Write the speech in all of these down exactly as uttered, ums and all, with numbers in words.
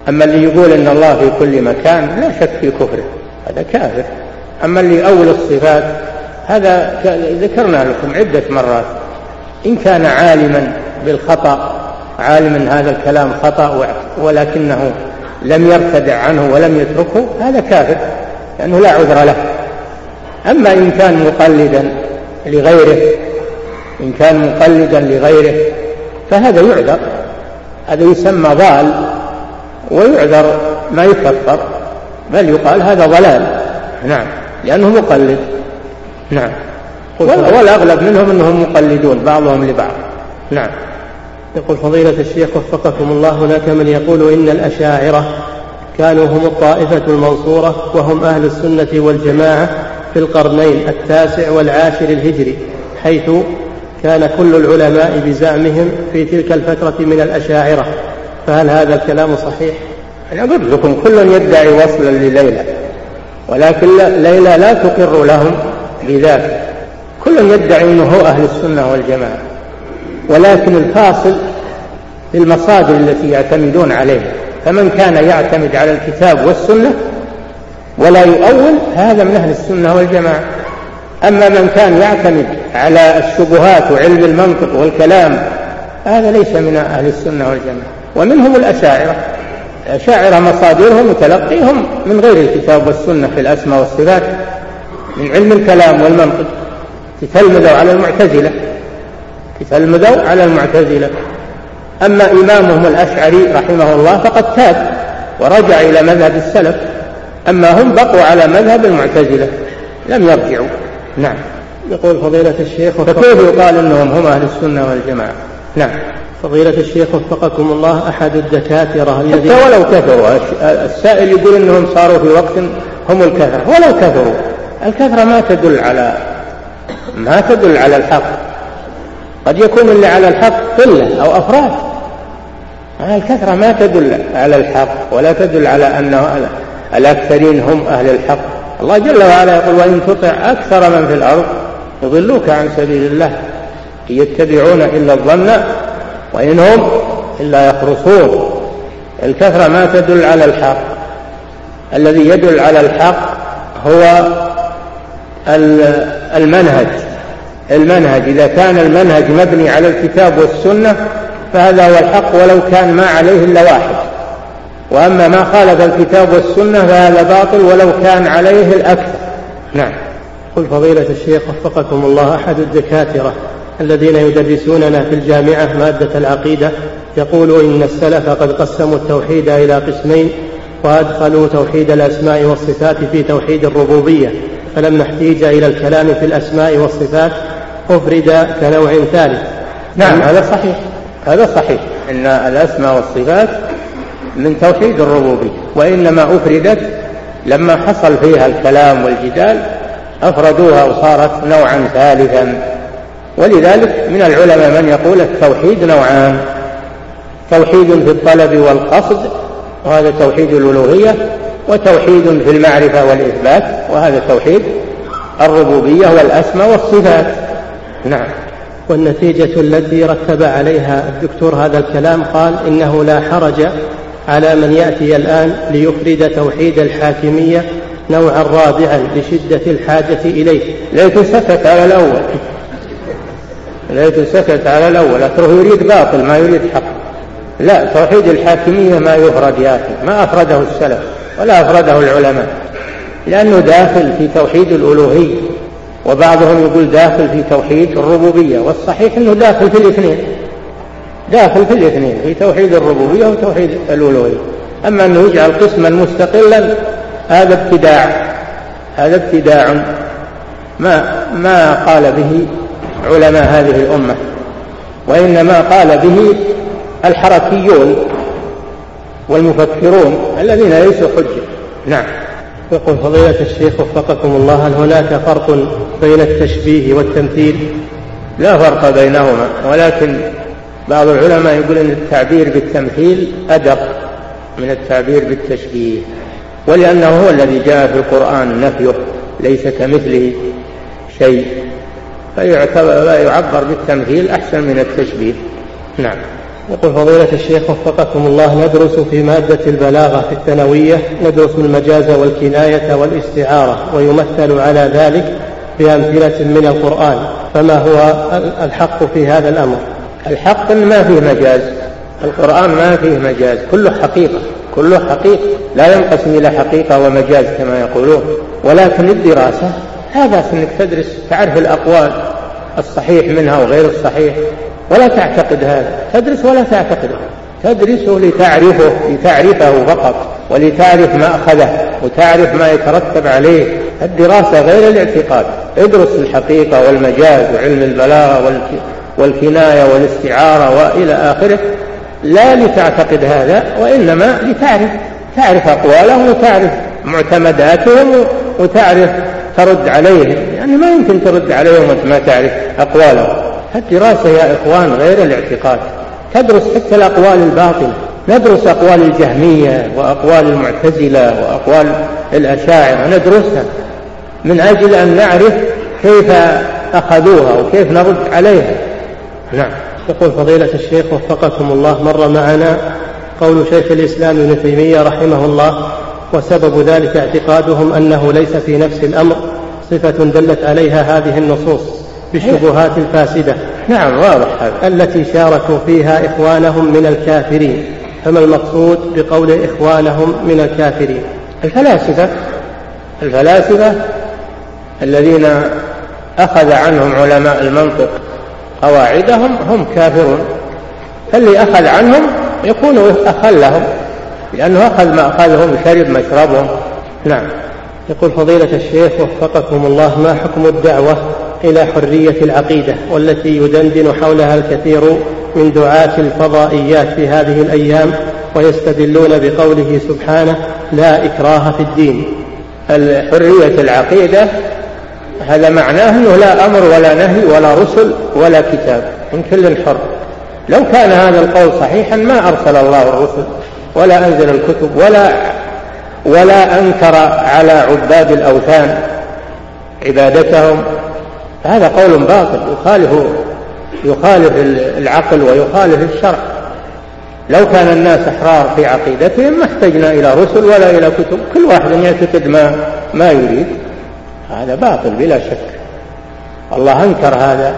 أما اللي يقول إن الله في كل مكان لا شك في كفره، هذا كافر. أما اللي يؤول الصفات هذا ذكرنا لكم عدة مرات، إن كان عالما بالخطأ، عالما هذا الكلام خطأ ولكنه لم يرتدع عنه ولم يتركه، هذا كافر لأنه لا عذر له. أما إن كان مقلدا لغيره إن كان مقلدا لغيره فهذا يعذر، هذا يسمى ضال ويعذر، ما يكفر بل يقال هذا ضلال، نعم، لأنه مقلد، نعم. والأغلب منهم أنهم مقلدون بعضهم لبعض، نعم. يقول فضيلة الشيخ وفقكم الله، هناك من يقول إن الأشاعرة كانوا هم الطائفة المنصورة وهم أهل السنة والجماعة في القرنين التاسع والعاشر الهجري، حيث كان كل العلماء بزعمهم في تلك الفترة من الأشاعرة، فهل هذا الكلام صحيح؟ أنا قلت لكم كل يدعي وصلا لليلى، ولكن ليلى لا تقر لهم بذلك، كل يدعي أنه هو أهل السنة والجماعة، ولكن الفاصل في المصادر التي يعتمدون عليها، فمن كان يعتمد على الكتاب والسنة ولا يؤول هذا من أهل السنة والجماعة. أما من كان يعتمد على الشبهات وعلم المنطق والكلام هذا ليس من أهل السنة والجماعة. ومنهم الأشاعرة، الأشاعرة مصادرهم وتلقيهم من غير الكتاب والسنة في الأسماء والصفات، من علم الكلام والمنطق، تتلمذوا على المعتزلة تتلمذوا على المعتزلة. أما إمامهم الأشعري رحمه الله فقد تاب ورجع إلى مذهب السلف، أما هم بقوا على مذهب المعتزلة لم يرجعوا، نعم. يقول فضيلة الشيخ فكيف يقال أنهم هم أهل السنة والجماعة؟ نعم. فضيلة الشيخ وفقكم الله، أحد الدكاترة الذين حتى ولو كثروا، السائل يقول أنهم صاروا في وقت هم الكثرة، ولو كثروا، الكثرة ما تدل على ما تدل على الحق، قد يكون اللي على الحق قلة أو أفراد، الكثرة ما تدل على الحق ولا تدل على أن الأكثرين هم أهل الحق. الله جل وعلا يقول وإن تطع أكثر من في الأرض يضلوك عن سبيل الله يتبعون إلا الظن وإن هم إلا يخرصون. الكثرة ما تدل على الحق، الذي يدل على الحق هو المنهج المنهج إذا كان المنهج مبني على الكتاب والسنة فهذا هو الحق ولو كان ما عليه إلا واحد، وأما ما خالف الكتاب والسنة فهذا باطل ولو كان عليه الأكثر، نعم. قل فضيلة الشيخ وفقكم الله، أحد الدكاترة الذين يدرسوننا في الجامعة مادة العقيدة يقول إن السلف قد قسموا التوحيد إلى قسمين، وأدخلوا توحيد الأسماء والصفات في توحيد الربوبية، فلما احتيج إلى الكلام في الأسماء والصفات أفرد كنوع ثالث. نعم، هذا صحيح، هذا صحيح إن الأسماء والصفات من توحيد الربوبية، وإنما أفردت لما حصل فيها الكلام والجدال أفردوها وصارت نوعا ثالثا. ولذلك من العلماء من يقول التوحيد نوعان، توحيد في الطلب والقصد وهذا توحيد الألوهية، وتوحيد في المعرفة والإثبات وهذا توحيد الربوبية والأسماء والصفات، نعم. والنتيجة التي رتب عليها الدكتور هذا الكلام قال إنه لا حرج على من يأتي الآن ليفرد توحيد الحاكمية نوعا رابعا لشدة الحاجة إليه. ليت سكت على الأول ليت سكت على الأول أتره يريد باطل ما يريد حق. لا، توحيد الحاكمية ما يفرد يا أخي، ما أفرده السلف ولا أفرده العلماء، لأنه داخل في توحيد الألوهية، وبعضهم يقول داخل في توحيد الربوبية، والصحيح أنه داخل في الاثنين، داخل في الاثنين في توحيد الربوبية وتوحيد الألوهية. أما أنه يجعل قسما مستقلا هذا ابتداع، هذا ابتداع ما ما قال به علماء هذه الأمة، وإنما قال به الحركيون والمفكرون الذين ليسوا حجة، نعم. يقول فضيلة الشيخ وفقكم الله، هل هناك فرق بين التشبيه والتمثيل؟ لا فرق بينهما، ولكن بعض العلماء يقول أن التعبير بالتمثيل أدق من التعبير بالتشبيه، ولأنه هو الذي جاء في القرآن نفيه ليس كمثله شيء، فيعبر بالتمثيل أحسن من التشبيه، نعم. يقول فضيلة الشيخ وفقكم الله، ندرس في مادة البلاغة في الثانوية ندرس المجاز والكناية والاستعارة، ويمثل على ذلك بأمثلة من القرآن، فما هو الحق في هذا الأمر؟ الحق إن ما فيه مجاز، القرآن ما فيه مجاز، كله حقيقة، كله حقيقة، لا ينقسم إلى حقيقة ومجاز كما يقولون. ولكن الدراسة هذا أنك تدرس تعرف الأقوال الصحيح منها وغير الصحيح، ولا تعتقد هذا، تدرس ولا تعتقده، تدرسه لتعرفه لتعرفه فقط، ولتعرف ما أخذه وتعرف ما يترتب عليه. الدراسة غير الاعتقاد، ادرس الحقيقة والمجاز وعلم البلاغة والكناية والاستعارة وإلى آخره، لا لتعتقد هذا، وإنما لتعرف تعرف أقوالهم وتعرف معتمداتهم وتعرف ترد عليهم، يعني ما يمكن ترد عليهم وانت ما تعرف أقوالهم. الدراسة يا إخوان غير الاعتقاد، تدرس حتى الأقوال الباطلة، ندرس أقوال الجهمية وأقوال المعتزلة وأقوال الأشاعرة، ندرسها من أجل أن نعرف كيف أخذوها وكيف نرد عليها. نعم. يقول فضيلة الشيخ وفقكم الله، مر معنا قول شيخ الإسلام ابن تيمية رحمه الله: وسبب ذلك اعتقادهم أنه ليس في نفس الأمر صفة دلت عليها هذه النصوص بالشبهات الفاسدة. نعم واضح هذا. التي شاركوا فيها إخوانهم من الكافرين، فما المقصود بقول إخوانهم من الكافرين؟ الفلاسفة الفلاسفة الذين أخذ عنهم علماء المنطق قواعدهم هم كافرون، فاللي أخذ عنهم يكون أخلهم، لأنه أخذ ما أخذهم وشرب مشربهم. نعم. يقول فضيلة الشيخ وفقكم الله، ما حكم الدعوة إلى حرية العقيدة والتي يدندن حولها الكثير من دعاة الفضائيات في هذه الأيام، ويستدلون بقوله سبحانه: لا إكراه في الدين؟ الحرية العقيدة هذا معناه أنه لا أمر ولا نهي ولا رسل ولا كتاب، من كل حر. لو كان هذا القول صحيحا ما أرسل الله الرسل ولا أنزل الكتب ولا ولا أنكر على عباد الأوثان عبادتهم. هذا قول باطل يخالف يخالف العقل ويخالف الشرع. لو كان الناس أحرار في عقيدتهم ما احتجنا إلى رسل ولا إلى كتب، كل واحد يعتقد ما ما يريد. هذا باطل بلا شك. الله أنكر هذا،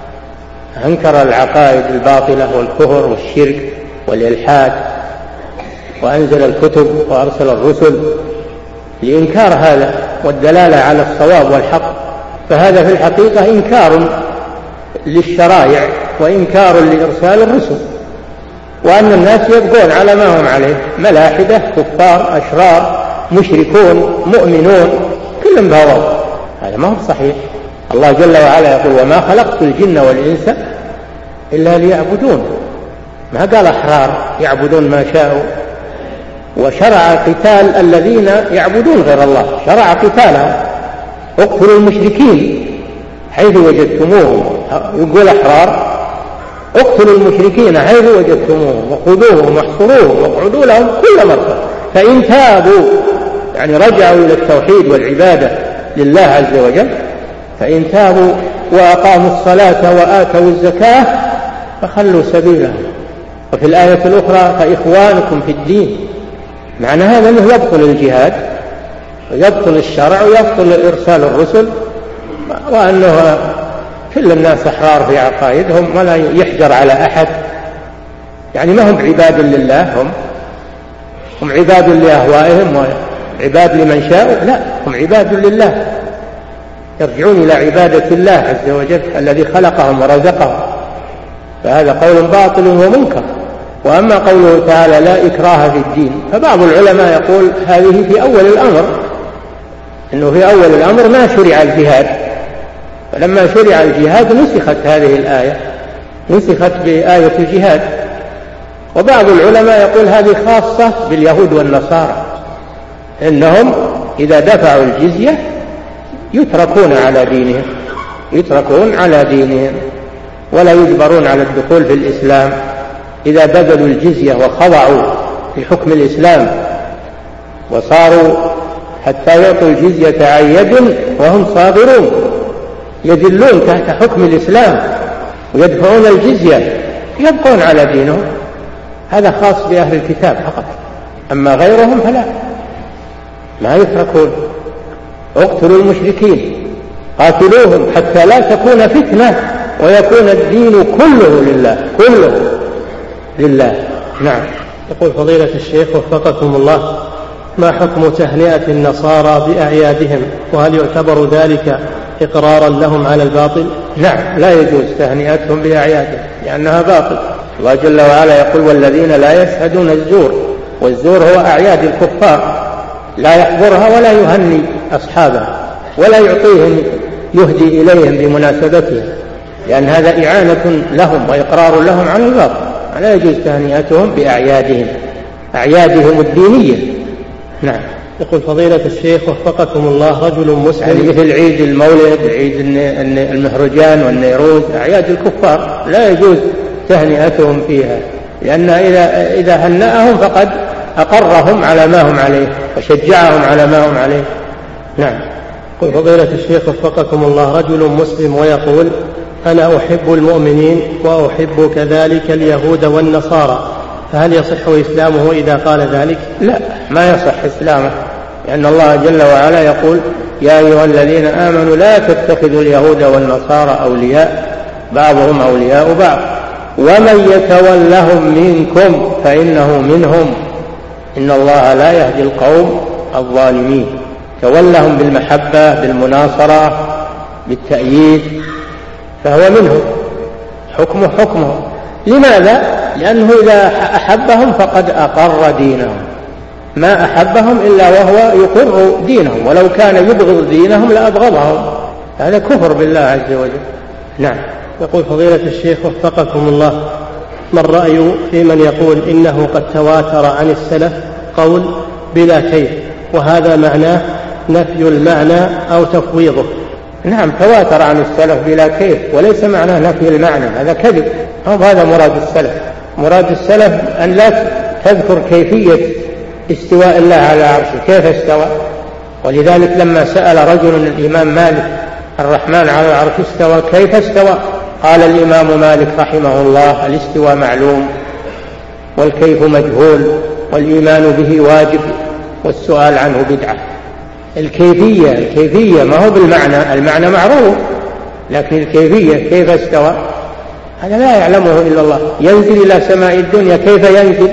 أنكر العقائد الباطلة والكفر والشرك والإلحاد، وأنزل الكتب وأرسل الرسل لإنكار هذا والدلالة على الصواب والحق. فهذا في الحقيقة إنكار للشرائع وإنكار لإرسال الرسل، وأن الناس يبقون على ما هم عليه، ملاحدة، كفار، أشرار، مشركون، مؤمنون، كلهم بهواهم. هذا ما هو صحيح. الله جل وعلا يقول: وما خلقت الجن والإنس إلا ليعبدون. ما قال أحرار يعبدون ما شاءوا، وشرع قتال الذين يعبدون غير الله، شرع قتالهم. اقتلوا المشركين حيث وجدتموهم، يقول أحرار اقتلوا المشركين حيث وجدتموهم وخذوهم واحصروهم واقعدوا لهم كل مرة، فإن تابوا يعني رجعوا إلى التوحيد والعبادة لله عز وجل، فإن تابوا وأقاموا الصلاة وآتوا الزكاة فخلوا سبيلهم. وفي الآية الأخرى: فإخوانكم في الدين. معنى هذا أنه يبطل الجهاد ويبطل الشرع ويبطل إرسال الرسل، وأنه كل الناس أحرار في عقائدهم ولا يحجر على أحد. يعني ما هم عباد لله، هم هم عباد لأهوائهم وعباد لمن شاء، لا، هم عباد لله، يرجعون إلى عبادة الله عز وجل الذي خلقهم ورزقهم. فهذا قول باطل ومنكر. وأما قوله تعالى: لا إكراه في الدين، فبعض العلماء يقول هذه في أول الأمر، إنه في أول الأمر ما شرع الجهاد، فلما شرع الجهاد نسخت هذه الآية، نسخت بآية الجهاد. وبعض العلماء يقول هذه خاصة باليهود والنصارى، إنهم إذا دفعوا الجزية يتركون على دينهم، يتركون على دينهم ولا يجبرون على الدخول في الإسلام. إذا بذلوا الجزية وخضعوا في حكم الإسلام وصاروا حتى يعطوا الجزية عن يد وهم صابرون، يذلون تحت حكم الإسلام ويدفعون الجزية، يبقون على دينهم هذا خاص بأهل الكتاب فقط، أما غيرهم فلا، ما يتركون. اقتلوا المشركين قاتلوهم حتى لا تكون فتنة ويكون الدين كله لله، كله لله. نعم. يقول فضيلة الشيخ وفقكم الله: ما حكم تهنئة النصارى بأعيادهم، وهل يعتبر ذلك إقرارا لهم على الباطل؟ نعم، لا يجوز تهنئتهم بأعيادهم لأنها باطل. الله جل وعلا يقول: والذين لا يشهدون الزور، والزور هو أعياد الكفار، لا يحضرها ولا يهني أصحابها ولا يعطيهم يهدي إليهم بمناسبتها، لأن هذا إعانة لهم وإقرار لهم على الباطل. لا يجوز تهنئتهم بأعيادهم، أعيادهم الدينية. نعم. يقول فضيلة الشيخ وفقكم الله: رجل مسلم، يعني مثل عيد المولد، عيد المهرجان والنيروز، أعياد الكفار لا يجوز تهنئتهم فيها، لأن إذا, إذا هنأهم فقد أقرهم على ما هم عليه وشجعهم على ما هم عليه. نعم. يقول فضيلة الشيخ وفقكم الله: رجل مسلم ويقول: أنا أحب المؤمنين وأحب كذلك اليهود والنصارى، فهل يصح إسلامه إذا قال ذلك؟ لا، ما يصح إسلامه، لأن الله جل وعلا يقول: يا أيها الذين آمنوا لا تتخذوا اليهود والنصارى أولياء بعضهم أولياء بعض ومن يتولهم منكم فإنه منهم إن الله لا يهدي القوم الظالمين. تولهم بالمحبة، بالمناصرة، بالتأييد، فهو منهم، حكمه حكمه. لماذا؟ لأنه إذا أحبهم فقد أقر دينهم، ما أحبهم إلا وهو يقر دينهم، ولو كان يبغض دينهم لأبغضهم، هذا كفر بالله عز وجل. نعم. يقول فضيلة الشيخ وفقكم الله: ما الرأي في من يقول إنه قد تواتر عن السلف قول بلا كيف، وهذا معناه نفي المعنى أو تفويضه؟ نعم، تواتر عن السلف بلا كيف، وليس معناه نفي المعنى، هذا كذب، هذا مراد السلف. مراد السلف أن لا تذكر كيفية استواء الله على عرشه، كيف استوى. ولذلك لما سأل رجل الإمام مالك: الرحمن على العرش استوى، كيف استوى؟ قال الإمام مالك رحمه الله: الاستواء معلوم والكيف مجهول والإيمان به واجب والسؤال عنه بدعة. الكيفية الكيفية ما هو بالمعنى، المعنى معروف، لكن الكيفية كيف استوى هذا لا يعلمه إلا الله. ينزل إلى سماء الدنيا، كيف ينزل؟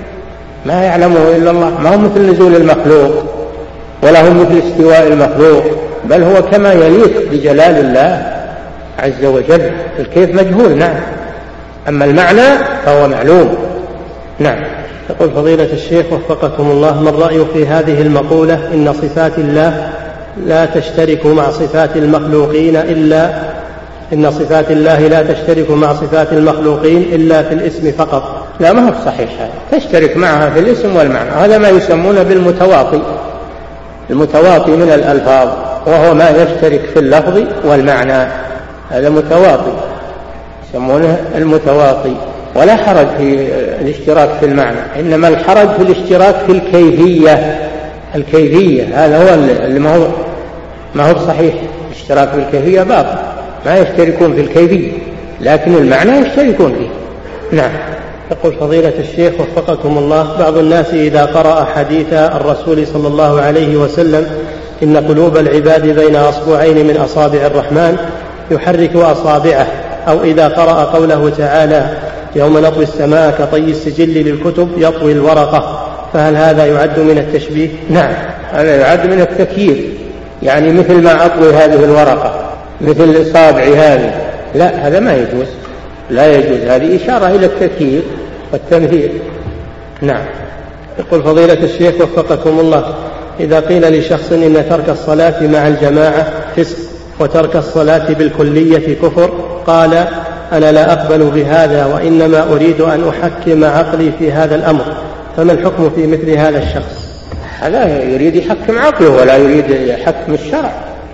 ما يعلمه إلا الله. ما هو مثل نزول المخلوق ولا هو مثل استواء المخلوق، بل هو كما يليق بجلال الله عز وجل. الكيف مجهول، نعم، أما المعنى فهو معلوم. نعم. يقول فضيلة الشيخ وفقكم الله: ما الرأي في هذه المقولة إن صفات الله لا تشترك مع صفات المخلوقين إلا إن صفات الله لا تشترك مع صفات المخلوقين إلا في الاسم فقط؟ لا، ما هو صحيح هذا، تشترك معها في الاسم والمعنى، هذا ما يسمونه بالمتواطي، المتواطي من الألفاظ، وهو ما يشترك في اللفظ والمعنى، هذا متواطي يسمونه المتواطي. ولا حرج في الاشتراك في المعنى، إنما الحرج في الاشتراك في الكيفية. الكيفية هذا هو اللي ما هو ما هو صحيح. الاشتراك في الكيفية باطل، ما يشتركون في الكيفية، لكن المعنى يشتركون فيه. نعم. يقول فضيلة الشيخ وفقكم الله: بعض الناس إذا قرأ حديث الرسول صلى الله عليه وسلم إن قلوب العباد بين أصبعين من أصابع الرحمن يحرك أصابعه، أو إذا قرأ قوله تعالى يوم نطوي السماء كطي السجل للكتب يطوي الورقة، فهل هذا يعد من التشبيه؟ نعم، هذا يعد من التكييف، يعني مثل ما أطوي هذه الورقة، مثل إصابع هذه، لا، هذا ما يجوز، لا يجوز، هذه إشارة إلى التكييف والتمثيل. نعم. يقول فضيلة الشيخ وفقكم الله: إذا قيل لشخص إن ترك الصلاة مع الجماعة فسق وترك الصلاة بالكلية كفر، قال: أنا لا أقبل بهذا وإنما أريد أن أحكم عقلي في هذا الأمر، فما الحكم في مثل هذا الشخص؟ هذا يريد يحكم عقله ولا يريد يحكم الشرع،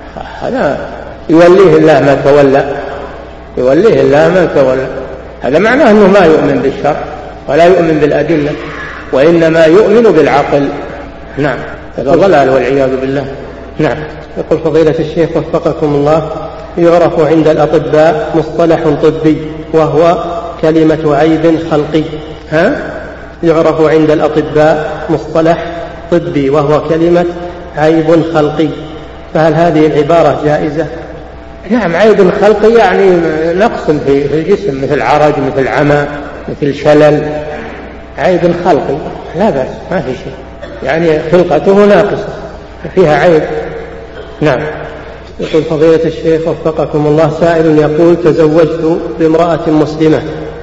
هذا يوليه الله ما تولى، يوليه الله ما تولى، هذا معناه أنه ما يؤمن بالشرع ولا يؤمن بالأدلة، وإنما يؤمن بالعقل. نعم، هذا ضلال والعياذ بالله. نعم. يقول فضيلة الشيخ وفقكم الله: يعرف عند الأطباء مصطلح طبي وهو كلمة عيب خلقي. ها؟ يعرف عند الأطباء مصطلح طبي وهو كلمة عيب خلقي، فهل هذه العبارة جائزة؟ نعم، عيب خلقي يعني نقص في الجسم، مثل عرج، مثل عمى، مثل شلل، عيب خلقي لا بأس، ما في شيء، يعني خلقته ناقصة فيها عيب. نعم. يقول فضيلة الشيخ وفقكم الله، سائل يقول تزوجت بامرأة مسلمة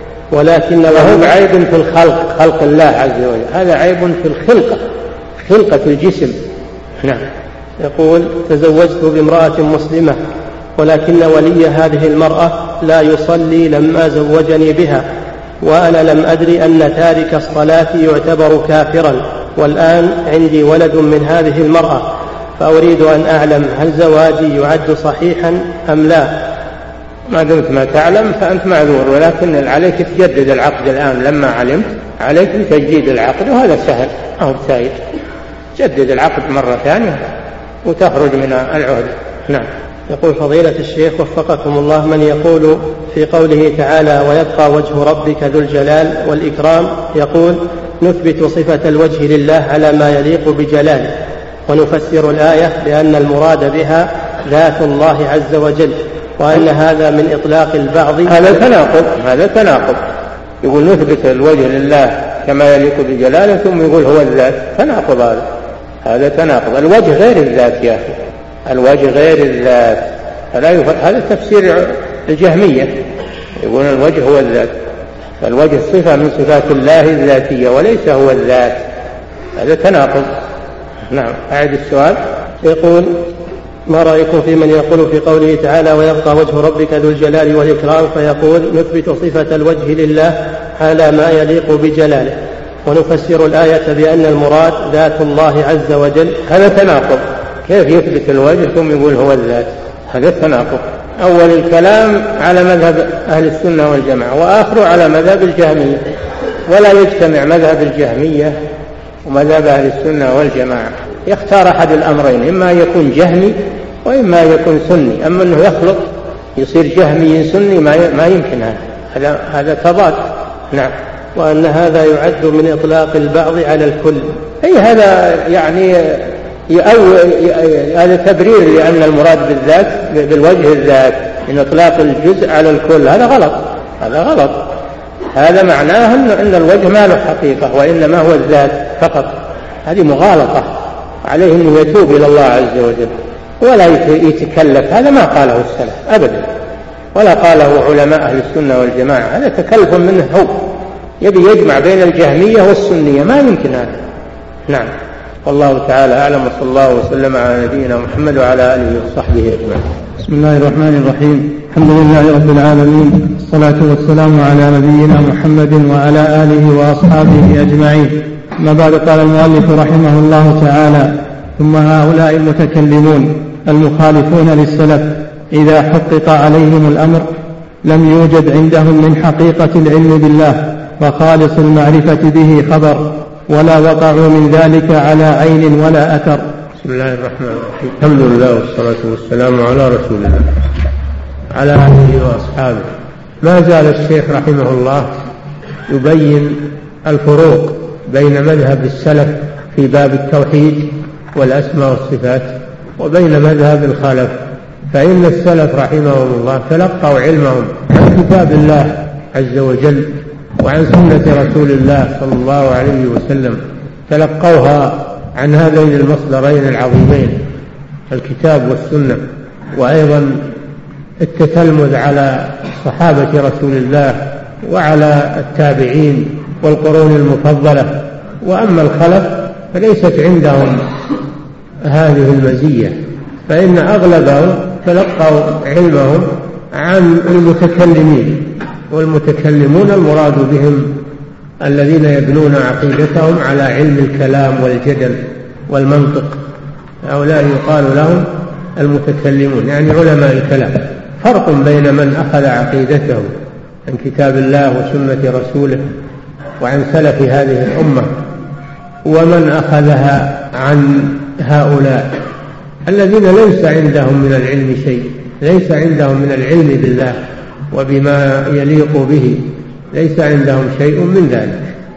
ولكن وهو عيب في الخلق، خلق الله عز وجل، هذا عيب في الخلقة، خلقة الجسم. نعم. يقول تزوجت بامرأة مسلمة ولكن ولي هذه المرأة لا يصلي لما زوجني بها، وأنا لم أدري أن تارك الصلاة يعتبر كافرا، والآن عندي ولد من هذه المرأة، فأريد أن أعلم هل زواجي يعد صحيحا أم لا؟ ما دمت ما تعلم فأنت معذور، ولكن عليك تجدد العقد الآن، لما علمت عليك تجديد العقد، وهذا سهل أو سائل، جدد العقد مرة ثانية وتخرج من العهد. نعم. يقول فضيلة الشيخ وفقكم الله، من يقول في قوله تعالى ويبقى وجه ربك ذو الجلال والإكرام، يقول نثبت صفة الوجه لله على ما يليق بجلاله، ونفسر الآية بأن المراد بها ذات الله عز وجل، وأن هذا من إطلاق البعض. هذا تناقض، هذا تناقض، يقول نثبت الوجه لله كما يليق بجلاله ثم يقول هو الذات، تناقض هذا، هذا تناقض، الوجه غير الذات يا أخي، الوجه غير الذات، هذا تفسير الجهمية، يقول الوجه هو الذات، الوجه صفة من صفات الله الذاتية وليس هو الذات، هذا تناقض. نعم. أعد السؤال. يقول ما رأيكم في من يقول في قوله تعالى ويبقى وجه ربك ذو الجلال والإكرام، فيقول نثبت صفة الوجه لله على ما يليق بجلاله، ونفسر الآية بأن المراد ذات الله عز وجل؟ هذا تناقض، كيف يثبت الوجه ثم يقول هو الذات؟ هذا تناقض، أول الكلام على مذهب أهل السنة والجماعة وآخره على مذهب الجهمية، ولا يجتمع مذهب الجهمية ومذهب أهل السنة والجماعة، يختار أحد الأمرين، إما يكون جهمي وإما يكون سني، أما أنه يخلط يصير جهمي سني ما يمكن، هذا هذا تضاد. نعم. وأن هذا يعد من إطلاق البعض على الكل، أي هذا يعني أو هذا تبرير لأن المراد بالذات بالوجه الذات من إطلاق الجزء على الكل، هذا غلط، هذا غلط، هذا معناه أن الوجه ما له حقيقة وإنما هو الذات فقط، هذه مغالطة، عليه أن يتوب إلى الله عز وجل ولا يتكلف، هذا ما قاله السلف أبدا ولا قاله علماء أهل السنة والجماعة، هذا تكلف منه، هو يبي يجمع بين الجهمية والسنية، ما يمكن هذا. نعم. والله تعالى أعلم، وصلى الله وسلم على نبينا محمد وعلى آله وصحبه أجمعين. بسم الله الرحمن الرحيم، الحمد لله رب العالمين، الصلاة والسلام على نبينا محمد وعلى آله وأصحابه أجمعين. ما بعد، قال المؤلف رحمه الله تعالى ثم هؤلاء المتكلمون المخالفون للسلف إذا حقق عليهم الأمر لم يوجد عندهم من حقيقة العلم بالله وخالص المعرفة به خبر، ولا وقعوا من ذلك على عين ولا أثر. بسم الله الرحمن الرحيم، الحمد لله والصلاة والسلام على رسول الله على آله وأصحابه. ما زال الشيخ رحمه الله يبين الفروق بين مذهب السلف في باب التوحيد والأسماء والصفات وبين مذهب الخلف، فإن السلف رحمهم الله تلقوا علمهم عن كتاب الله عز وجل وعن سنة رسول الله صلى الله عليه وسلم، تلقوها عن هذين المصدرين العظيمين الكتاب والسنة، وأيضا التتلمذ على صحابة رسول الله وعلى التابعين والقرون المفضلة. وأما الخلف فليست عندهم هذه المزية، فإن أغلبهم تلقوا علمهم عن المتكلمين، والمتكلمون المراد بهم الذين يبنون عقيدتهم على علم الكلام والجدل والمنطق، هؤلاء يقال لهم المتكلمون، يعني علماء الكلام. فرق بين من أخذ عقيدته عن كتاب الله وسنة رسوله وعن سلف هذه الأمة ومن أخذها عن هؤلاء الذين ليس عندهم من العلم شيء، ليس عندهم من العلم بالله وبما يليق به، ليس عندهم شيء من ذلك،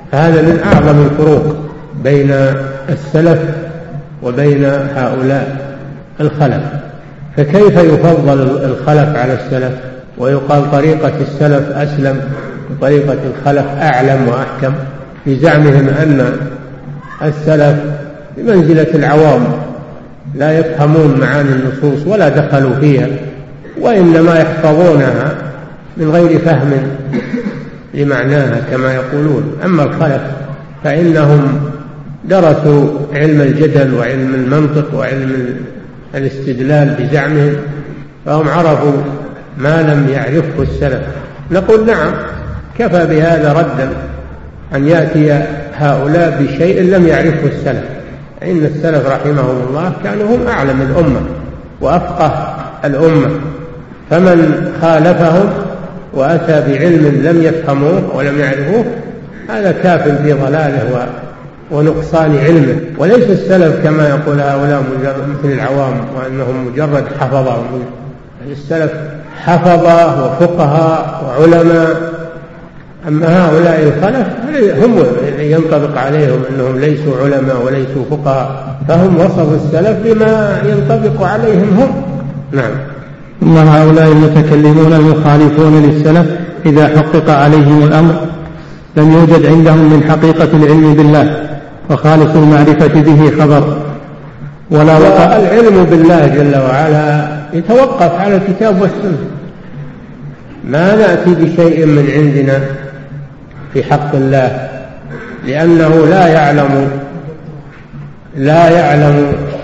فهذا من أعظم الفروق بين السلف وبين هؤلاء الخلف. فكيف يفضل الخلف على السلف ويقال طريقة السلف أسلم وطريقة الخلف أعلم وأحكم، بزعمهم أن السلف بمنزلة العوام لا يفهمون معاني النصوص ولا دخلوا فيها، وإنما يحفظونها من غير فهم لمعناها كما يقولون. أما الخلف فإنهم درسوا علم الجدل وعلم المنطق وعلم الاستدلال بزعمهم، فهم عرفوا ما لم يعرفه السلف. نقول نعم، كفى بهذا ردا أن يأتي هؤلاء بشيء لم يعرفه السلف، إن السلف رحمهم الله كانوا هم أعلم الأمة وأفقه الأمة، فمن خالفهم وأتى بعلم لم يفهموه ولم يعرفوه هذا كاف في ضلاله ونقصان علمه. وليس السلف كما يقول هؤلاء مثل العوام وأنهم مجرد حفظة، السلف حفظة وفقهاء وعلماء. أما هؤلاء الخلف هم ينطبق عليهم أنهم ليسوا علماء وليسوا فقهاء، فهم وصفوا السلف بما ينطبق عليهم هم. نعم. ثم هؤلاء المتكلمون المخالفون للسلف إذا حقق عليهم الأمر لم يوجد عندهم من حقيقة العلم بالله وخالص المعرفة به خبر ولا وقع. العلم بالله جل وعلا يتوقف على الكتاب والسنة، ما نأتي بشيء من عندنا في حق الله، لأنه لا يعلم لا يعلم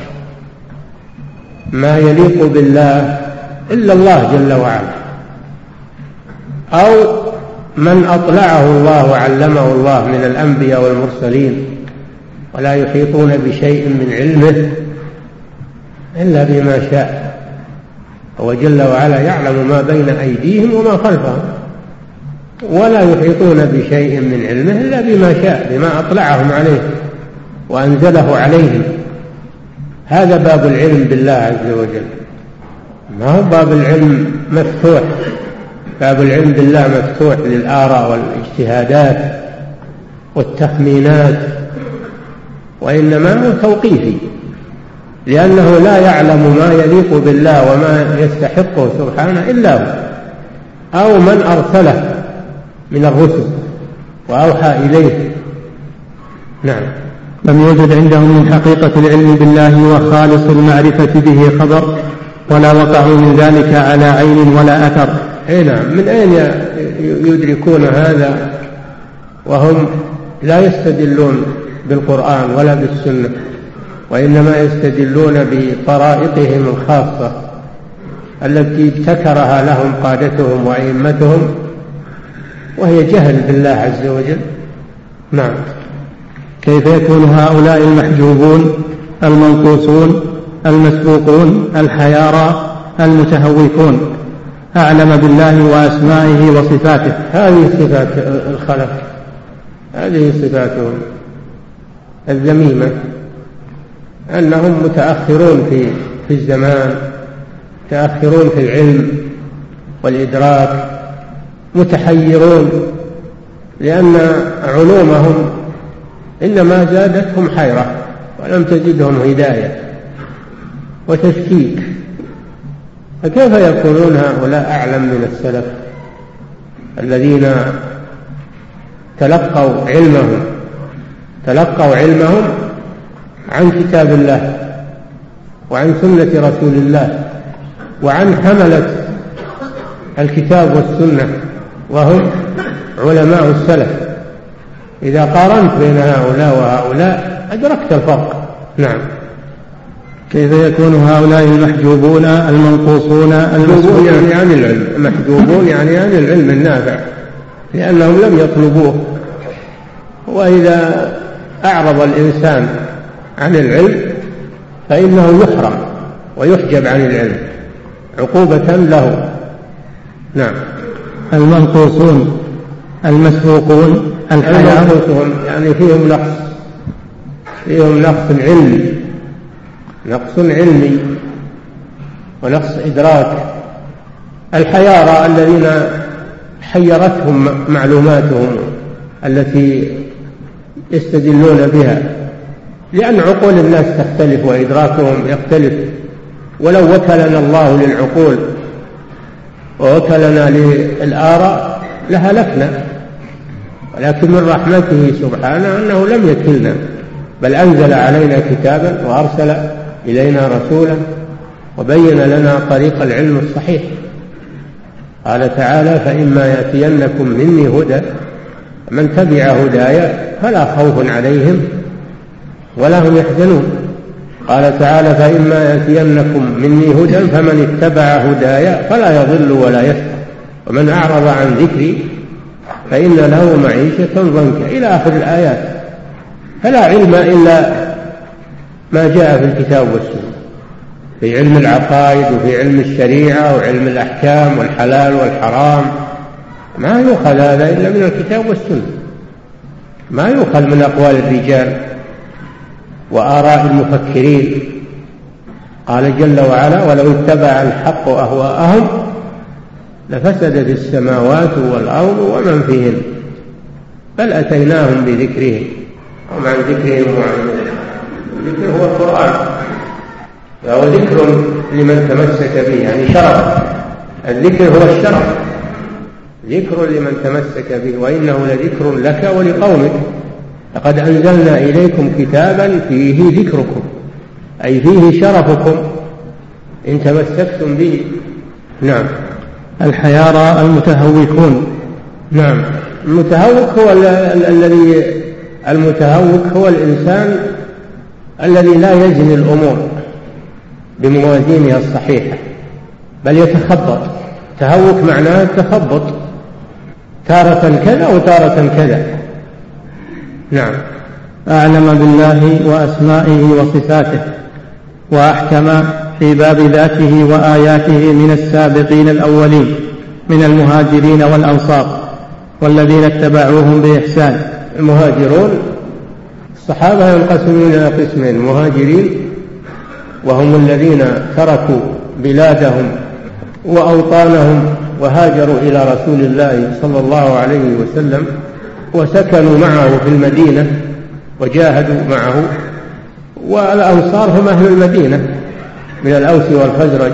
ما يليق بالله إلا الله جل وعلا، أو من أطلعه الله وعلمه الله من الأنبياء والمرسلين، ولا يحيطون بشيء من علمه إلا بما شاء. هو جل وعلا يعلم ما بين أيديهم وما خلفهم، ولا يحيطون بشيء من علمه إلا بما شاء، بما أطلعهم عليه وأنزله عليهم. هذا باب العلم بالله عز وجل، ما هو باب العلم مفتوح. باب العلم بالله مفتوح للآراء والاجتهادات والتخمينات، وإنما هو توقيفي، لأنه لا يعلم ما يليق بالله وما يستحقه سبحانه إلا هو، أو من أرسله من الرسل وأوحى إليه. نعم. لم يوجد عندهم من حقيقة العلم بالله وخالص المعرفة به خبر ولا وقعوا من ذلك على عين ولا أثر. أي نعم. من أين يدركون هذا وهم لا يستدلون بالقرآن ولا بالسنة، وإنما يستدلون بطرائقهم الخاصة التي ابتكرها لهم قادتهم وأئمتهم، وهي جهل بالله عز وجل. نعم. كيف يكون هؤلاء المحجوبون المنقوصون المسبوقون الحيارى المتهوكون أعلم بالله وأسمائه وصفاته؟ هذه صفات الخلف، هذه صفاتهم الذميمة، أنهم متأخرون في في الزمان، متأخرون في العلم والإدراك، متحيرون، لأن علومهم إنما زادتهم حيرة ولم تزدهم هداية وتشكيك. فكيف يكونون هؤلاء أعلم من السلف الذين تلقوا علمهم تلقوا علمهم عن كتاب الله وعن سنة رسول الله وعن حملة الكتاب والسنة، وهم علماء السلف. إذا قارنت بين هؤلاء وهؤلاء أدركت الفرق. نعم. كيف يكون هؤلاء المحجوبون المنقوصون المسؤولون يعني عن العلم، محجوبون يعني عن العلم النافع، لأنهم لم يطلبوه. وإذا أعرض الإنسان عن العلم فإنه يحرم ويحجب عن العلم عقوبة له. نعم. المنقوصون المسبوقون المنقوصون يعني فيهم نقص فيهم نقص علمي نقص علمي ونقص إدراك. الحيارى الذين حيرتهم معلوماتهم التي يستدلون بها، لأن عقول الناس تختلف وإدراكهم يختلف. ولو وكلنا الله للعقول ووكلنا للآراء لهلكنا، ولكن من رحمته سبحانه أنه لم يكلنا، بل أنزل علينا كتابا وأرسل إلينا رسولا وبين لنا طريق العلم الصحيح. قال تعالى: فإما يأتينكم مني هدى من تبع هداي فلا خوف عليهم ولا هم يحزنون. قال تعالى: فإما يأتينكم مني هدى فمن اتبع هداي فلا يضل ولا يشقى ومن أعرض عن ذكري فإن له معيشة ضنكا، إلى آخر الآيات. فلا علم إلا ما جاء في الكتاب والسنة، في علم العقائد وفي علم الشريعة وعلم الأحكام والحلال والحرام. ما يؤخذ هذا إلا من الكتاب والسنة، ما يؤخذ من أقوال الرجال وآراء المفكرين. قال جل وعلا: ولو اتبع الحق أهواءهم لفسدت السماوات والأرض ومن فيهن بل أتيناهم بذكرهم ومن ذكرهم معرضون. الذكر هو القرآن، فهو ذكر لمن تمسك به، يعني شرف. الذكر هو الشرف، ذكر لمن تمسك به، وإنه لذكر لك ولقومك. لقد أنزلنا إليكم كتابا فيه ذكركم، أي فيه شرفكم إن تمسكتم به. نعم. الحيارى المتهوكون. نعم. المتهوك هو الذي المتهوك هو الإنسان الذي لا يزن الأمور بموازينها الصحيحة بل يتخبط. تهوك معناه التخبط، تارة كذا وتارة كذا. نعم. أعلم بالله وأسمائه وصفاته وأحكم في باب ذاته وآياته من السابقين الأولين من المهاجرين والأنصار والذين اتبعوهم بإحسان. المهاجرون الصحابة ينقسمون إلى قسمين: مهاجرين وهم الذين تركوا بلادهم وأوطانهم وهاجروا إلى رسول الله صلى الله عليه وسلم وسكنوا معه في المدينة وجاهدوا معه. والأنصار هم أهل المدينة من الأوس والخزرج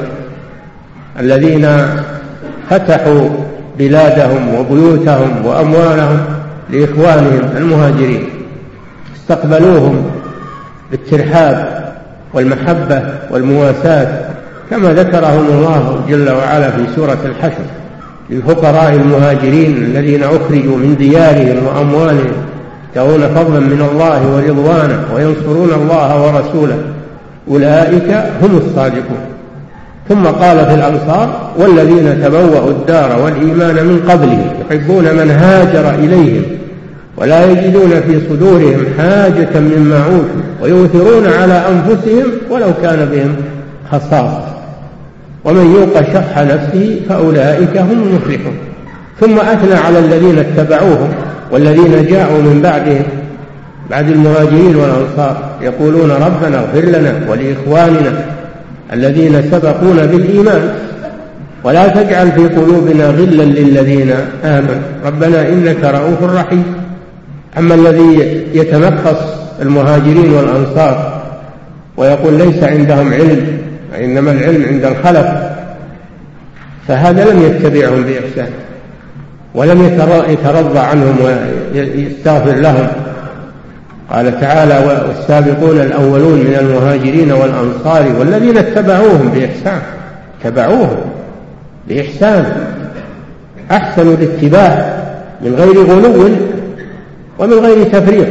الذين فتحوا بلادهم وبيوتهم وأموالهم لإخوانهم المهاجرين، استقبلوهم بالترحاب والمحبة والمواساة كما ذكرهم الله جل وعلا في سورة الحشر: للفقراء المهاجرين الذين أخرجوا من ديارهم وأموالهم يبتغون فضلا من الله ورضوانه وينصرون الله ورسوله أولئك هم الصادقون. ثم قال في الأنصار: والذين تبوأوا الدار والإيمان من قبلهم يحبون من هاجر إليهم ولا يجدون في صدورهم حاجة مما أوتوا ويؤثرون على أنفسهم ولو كان بهم خصاصة ومن يوق شح نفسه فأولئك هم المفلحون. ثم أثنى على الذين اتبعوهم والذين جاءوا من بعدهم بعد المهاجرين والأنصار يقولون: ربنا اغفر لنا ولإخواننا الذين سبقونا بالإيمان ولا تجعل في قلوبنا غلا للذين آمنوا ربنا إنك رؤوف رحيم. أما الذي يتنقص المهاجرين والأنصار ويقول ليس عندهم علم وإنما العلم عند الخلف، فهذا لم يتبعهم بإحسان ولم يترضى عنهم ويستغفر لهم. قال تعالى: والسابقون الأولون من المهاجرين والأنصار والذين اتبعوهم بإحسان. اتبعوهم بإحسان، أحسنوا الاتباع من غير غلو ومن غير تفريط،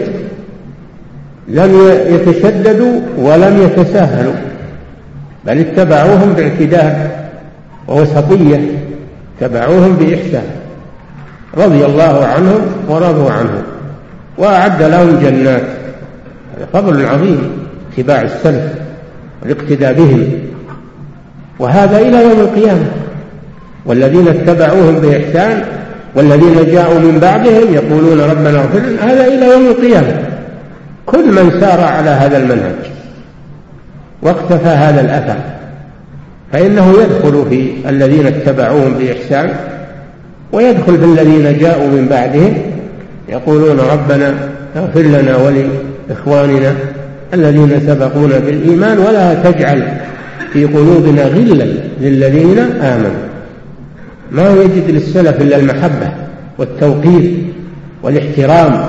لم يتشددوا ولم يتساهلوا بل اتبعوهم باعتدال ووسطية، اتبعوهم بإحسان رضي الله عنهم ورضوا عنه وأعد لهم جنات. هذا فضل عظيم اتباع السلف والاقتداء بهم، وهذا إلى يوم القيامة. والذين اتبعوهم بإحسان والذين جاءوا من بعدهم يقولون ربنا اغفر لنا، هذا إلى يوم القيامة. كل من سار على هذا المنهج واقتفى هذا الأثر فإنه يدخل في الذين اتبعوهم بإحسان ويدخل في الذين جاءوا من بعدهم يقولون ربنا اغفر لنا ولإخواننا الذين سبقونا بالإيمان ولا تجعل في قلوبنا غلا للذين آمنوا. ما يجد للسلف إلا المحبة والتوقير والاحترام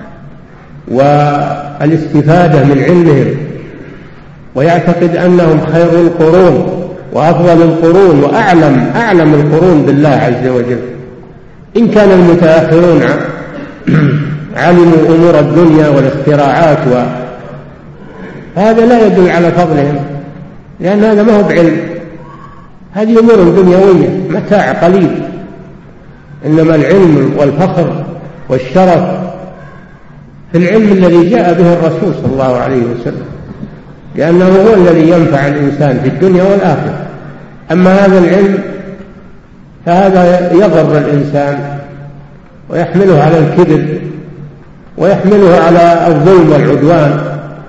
والاستفادة من علمهم، ويعتقد أنهم خير القرون وأفضل القرون وأعلم أعلم القرون بالله عز وجل. إن كان المتأخرون علموا أمور الدنيا والاختراعات وهذا لا يدل على فضلهم، لأن هذا ما هو بعلم، هذه أمور دنيوية متاع قليل. إنما العلم والفخر والشرف في العلم الذي جاء به الرسول صلى الله عليه وسلم، لأنه هو الذي ينفع الإنسان في الدنيا والآخرة. أما هذا العلم فهذا يضر الإنسان ويحمله على الكبر ويحمله على الظلم والعدوان.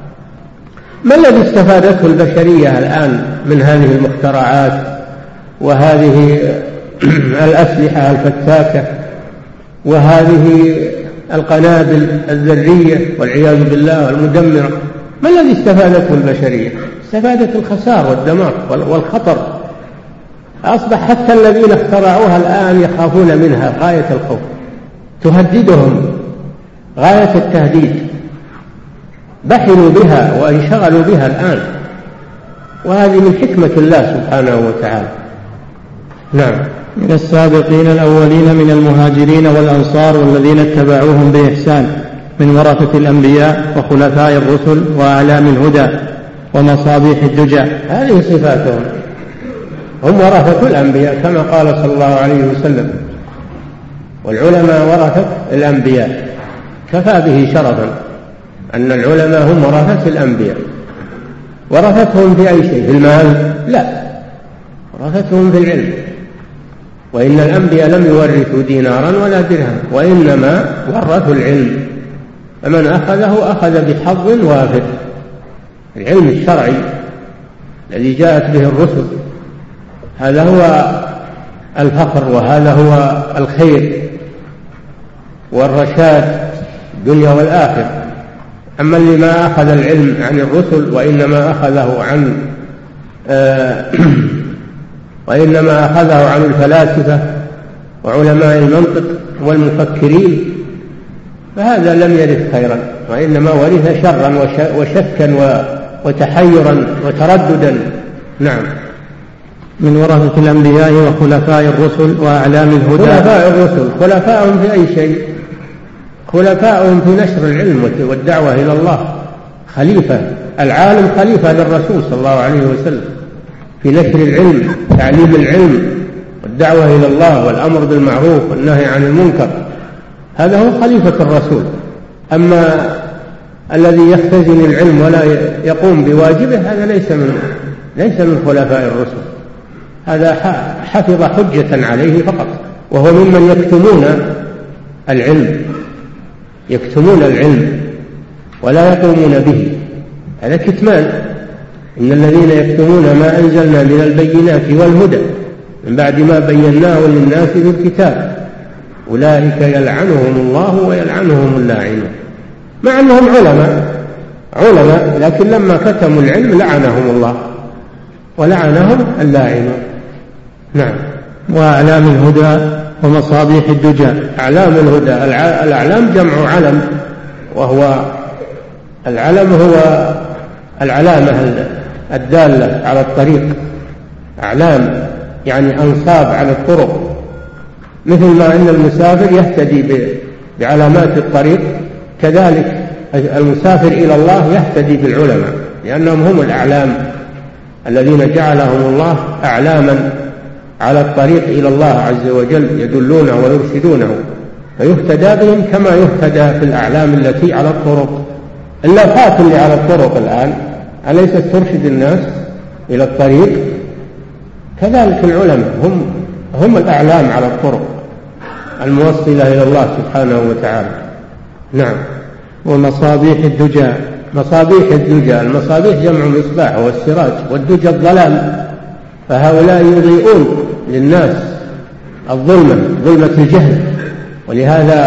ما الذي استفادته البشرية الآن من هذه المخترعات وهذه الأسلحة الفتاكة وهذه القنابل الذرية والعياذ بالله والمدمرة؟ ما الذي استفادته البشرية؟ استفادت الخسار والدمار والخطر. أصبح حتى الذين اخترعوها الآن يخافون منها غاية الخوف، تهددهم غاية التهديد، بحروا بها وانشغلوا بها الآن، وهذه من حكمة الله سبحانه وتعالى. نعم. من السابقين الأولين من المهاجرين والأنصار والذين اتبعوهم بإحسان من ورثة الأنبياء وخلفاء الرسل وأعلام الهدى ومصابيح الدجى. هذه صفاتهم، هم ورثة الأنبياء كما قال صلى الله عليه وسلم: والعلماء ورثة الأنبياء. كفى به شرفا أن العلماء هم ورثة الأنبياء. ورثتهم في أي شيء؟ في المال؟ لا، ورثتهم في العلم. وإن الأنبياء لم يورثوا دينارا ولا درهم، وإنما ورثوا العلم، فمن أخذه أخذ بحظ وافر. العلم الشرعي الذي جاءت به الرسل هذا هو الفخر، وهذا هو الخير والرشاد الدنيا والآخرة. أما اللي ما أخذ العلم عن الرسل وإنما أخذه عن آه وإنما أخذه عن الفلاسفة وعلماء المنطق والمفكرين فهذا لم يرث خيرا، وإنما ورث شرا وشكا وتحيرا وترددا. نعم. من ورثة الأنبياء وخلفاء الرسل وأعلام الهدى. خلفاء الرسل خلفاءهم في أي شيء؟ خلفاءهم في نشر العلم والدعوة إلى الله. خليفة العالم خليفة للرسول صلى الله عليه وسلم في نشر العلم، تعليم العلم والدعوة إلى الله والأمر بالمعروف والنهي عن المنكر، هذا هو خليفة الرسول. أما الذي يختزن العلم ولا يقوم بواجبه هذا ليس من ليس من خلفاء الرسل، هذا حفظ حجة عليه فقط، وهو ممن يكتمون العلم يكتمون العلم ولا يقومون به، هذا كتمان. إن الذين يكتمون ما أنزلنا من البينات والهدى من بعد ما بيناه للناس في الكتاب أولئك يلعنهم الله ويلعنهم اللاعنون. مع أنهم علماء علماء لكن لما كتموا العلم لعنهم الله ولعنهم اللاعنون. نعم. وأعلام الهدى ومصابيح الدجى. أعلام الهدى، الأعلام جمع علم، وهو العلم هو العلامة الدالة على الطريق. أعلام يعني أنصاب على الطرق، مثل ما أن المسافر يهتدي بعلامات الطريق كذلك المسافر إلى الله يهتدي بالعلماء، لأنهم هم الأعلام الذين جعلهم الله أعلاما على الطريق إلى الله عز وجل، يدلونه ويرشدونه، فيهتدى بهم كما يهتدى في الأعلام التي على الطرق. اللوحات اللي على الطرق الآن أليست ترشد الناس إلى الطريق؟ كذلك العلماء هم هم الأعلام على الطرق الموصلة إلى الله سبحانه وتعالى. نعم. ومصابيح الدجى. مصابيح الدجى، المصابيح جمع مصباح والسراج، والدجى الظلام، فهؤلاء يضيئون للناس الظلمة ظلمة الجهل، ولهذا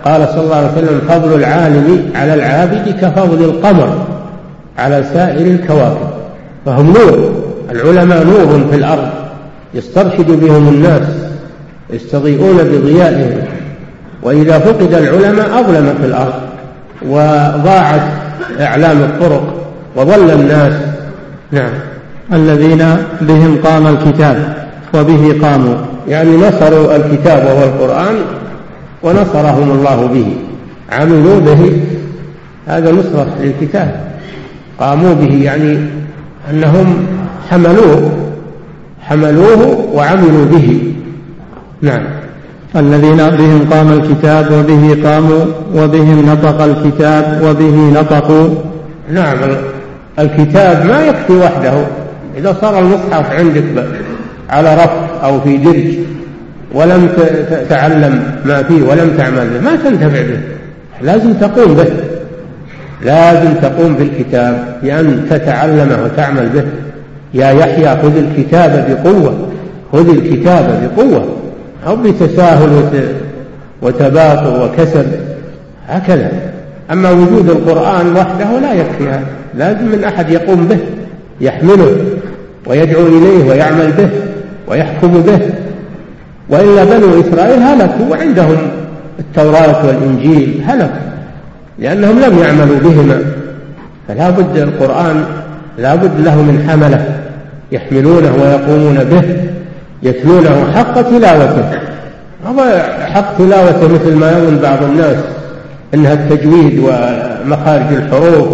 قال صلى الله عليه وسلم فضل العالم على العابد كفضل القمر على سائر الكواكب. فهم نور، العلماء نور في الأرض يسترشد بهم الناس، يستضيئون بضيائهم، وإذا فقد العلماء أظلم في الأرض وضاعت أعلام الطرق وضل الناس. نعم. الذين بهم قام الكتاب وبه قاموا، يعني نصروا الكتاب وهو القرآن ونصرهم الله به، عملوا به، هذا نصرة للكتاب. قاموا به يعني أنهم حملوه حملوه وعملوا به. نعم. الذين بهم قام الكتاب وبه قاموا وبهم نطق الكتاب وبه نطقوا. نعم. الكتاب ما يكفي وحده، إذا صار المصحف عندك على رف أو في درج ولم تتعلم ما فيه ولم تعمل به ما تنتفع به، لازم تقوم به، لازم تقوم بالكتاب بأن تتعلمه وتعمل به. يا يحيى خذ الكتاب بقوة، خذ الكتاب بقوة، أو بتساهل وتباطؤ وكسب، هكذا. أما وجود القرآن وحده لا يكفي، لازم من أحد يقوم به يحمله ويدعو إليه ويعمل به ويحكم به، وإلا بنو إسرائيل هلكوا وعندهم التوراة والإنجيل، هلكوا لأنهم لم يعملوا بهما. فلا بد القرآن لا بد له من حملة يحملونه ويقومون به، يتلونه حق تلاوته. هذا حق تلاوته مثل ما يظن بعض الناس إنها التجويد ومخارج الحروف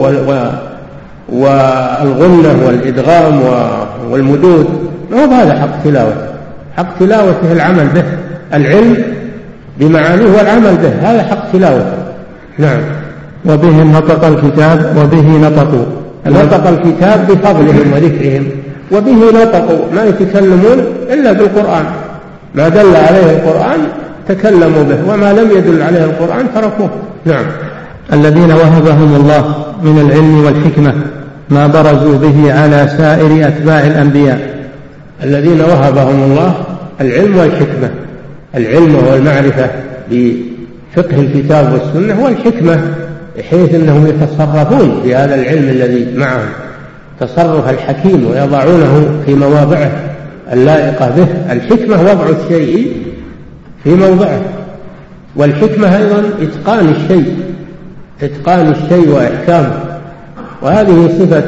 والغنة والإدغام والمدود، ما هو هذا حق تلاوته. حق تلاوته العمل به، العلم بمعانيه والعمل به، هذا حق تلاوته. نعم. وبهم نطق الكتاب وبه نطقوا. نطق الكتاب بفضلهم وذكرهم، وبه نطقوا، ما يتكلمون إلا بالقرآن، ما دل عليه القرآن تكلموا به، وما لم يدل عليه القرآن تركوه. نعم. الذين وهبهم الله من العلم والحكمة ما برزوا به على سائر أتباع الأنبياء. الذين وهبهم الله العلم والحكمة، العلم والمعرفة بفقه الكتاب والسنة، والحكمة بحيث أنهم يتصرفون بهذا العلم الذي معهم تصرف الحكيم ويضعونه في مواضعه اللائقة به. الحكمة وضع الشيء في موضعه، والحكمة أيضا إتقان الشيء، إتقان الشيء وإحكامه، وهذه صفة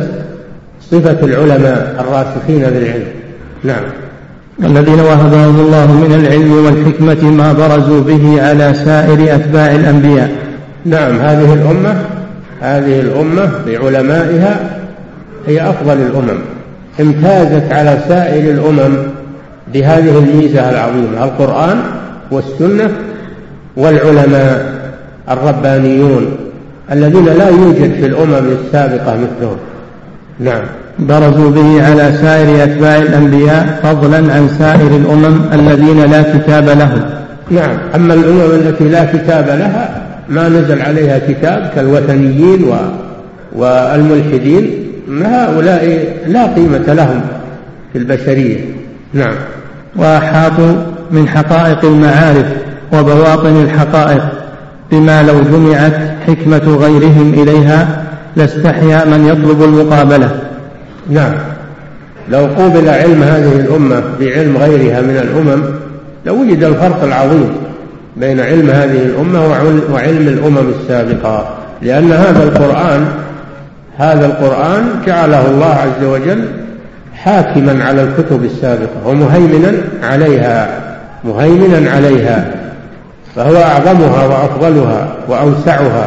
صفة العلماء الراسخين بالعلم. نعم. الذين وهبهم الله من العلم والحكمة ما برزوا به على سائر أتباع الأنبياء. نعم. هذه الأمة هذه الأمة بعلمائها هي أفضل الأمم، امتازت على سائر الأمم بهذه الميزة العظيمة، القرآن والسنة والعلماء الربانيون الذين لا يوجد في الأمم السابقة مثلهم. نعم. برزوا به على سائر أتباع الأنبياء فضلا عن سائر الأمم الذين لا كتاب لهم. نعم. أما الأمم التي لا كتاب لها ما نزل عليها كتاب كالوثنيين والملحدين، هؤلاء لا قيمة لهم في البشرية. نعم. وأحاطوا من حقائق المعارف وبواطن الحقائق بما لو جمعت حكمة غيرهم إليها لاستحيا من يطلب المقابلة. نعم. لو قوبل علم هذه الأمة بعلم غيرها من الأمم لوجد الفرق العظيم بين علم هذه الأمة وعلم الأمم السابقة، لأن هذا القرآن هذا القرآن جعله الله عز وجل حاكما على الكتب السابقة ومهيمنا عليها مهيمنا عليها فهو أعظمها وأفضلها وأوسعها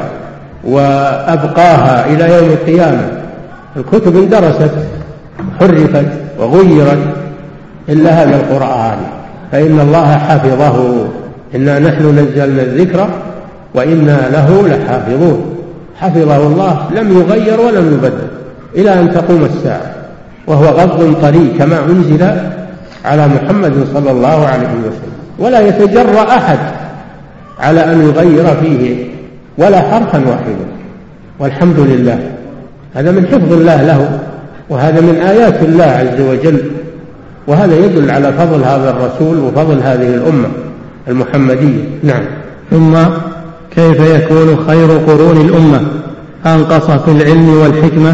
وأبقاها إلى يوم القيامة. الكتب اندرست حرفت وغيرت إلا هذا القرآن، فإن الله حفظه، إنا نحن نزلنا الذكر وإنا له لحافظون. حفظه الله لم يغير ولم يبدل إلى أن تقوم الساعة، وهو غض طري كما أنزل على محمد صلى الله عليه وسلم، ولا يتجرأ أحد على أن يغير فيه ولا حرفا واحدا، والحمد لله. هذا من حفظ الله له، وهذا من آيات الله عز وجل، وهذا يدل على فضل هذا الرسول وفضل هذه الأمة المحمدية. نعم. ثم كيف يكون خير قرون الأمة أنقص في العلم والحكمة،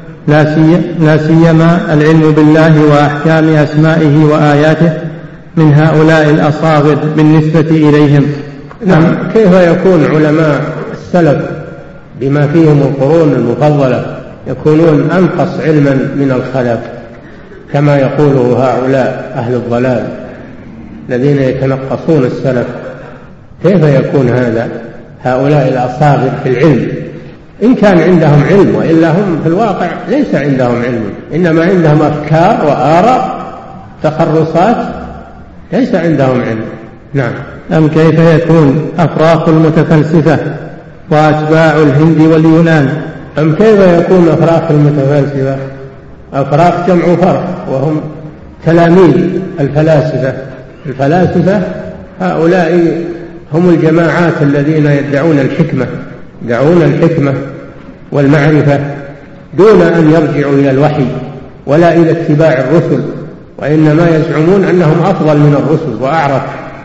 لا سيما العلم بالله وأحكام أسمائه وآياته من هؤلاء الأصاغر بالنسبة إليهم؟ نعم. كيف يكون علماء السلف بما فيهم القرون المفضلة يكونون أنقص علما من الخلف كما يقوله هؤلاء أهل الضلال الذين يتنقصون السلف؟ كيف يكون هذا؟ هؤلاء الأصاغر في العلم إن كان عندهم علم، وإلا هم في الواقع ليس عندهم علم، إنما عندهم أفكار وآراء تخرصات، ليس عندهم علم. نعم. أم كيف يكون أفراق المتفلسفة وأتباع الهند واليونان؟ أم كيف يكون أفراق المتفلسفة؟ أفراق جمع فرق، وهم تلاميذ الفلاسفة. الفلاسفة هؤلاء هم الجماعات الذين يدعون الحكمة، يدعون الحكمة والمعرفة دون أن يرجعوا إلى الوحي ولا إلى اتباع الرسل، وإنما يزعمون أنهم أفضل من الرسل وأعرف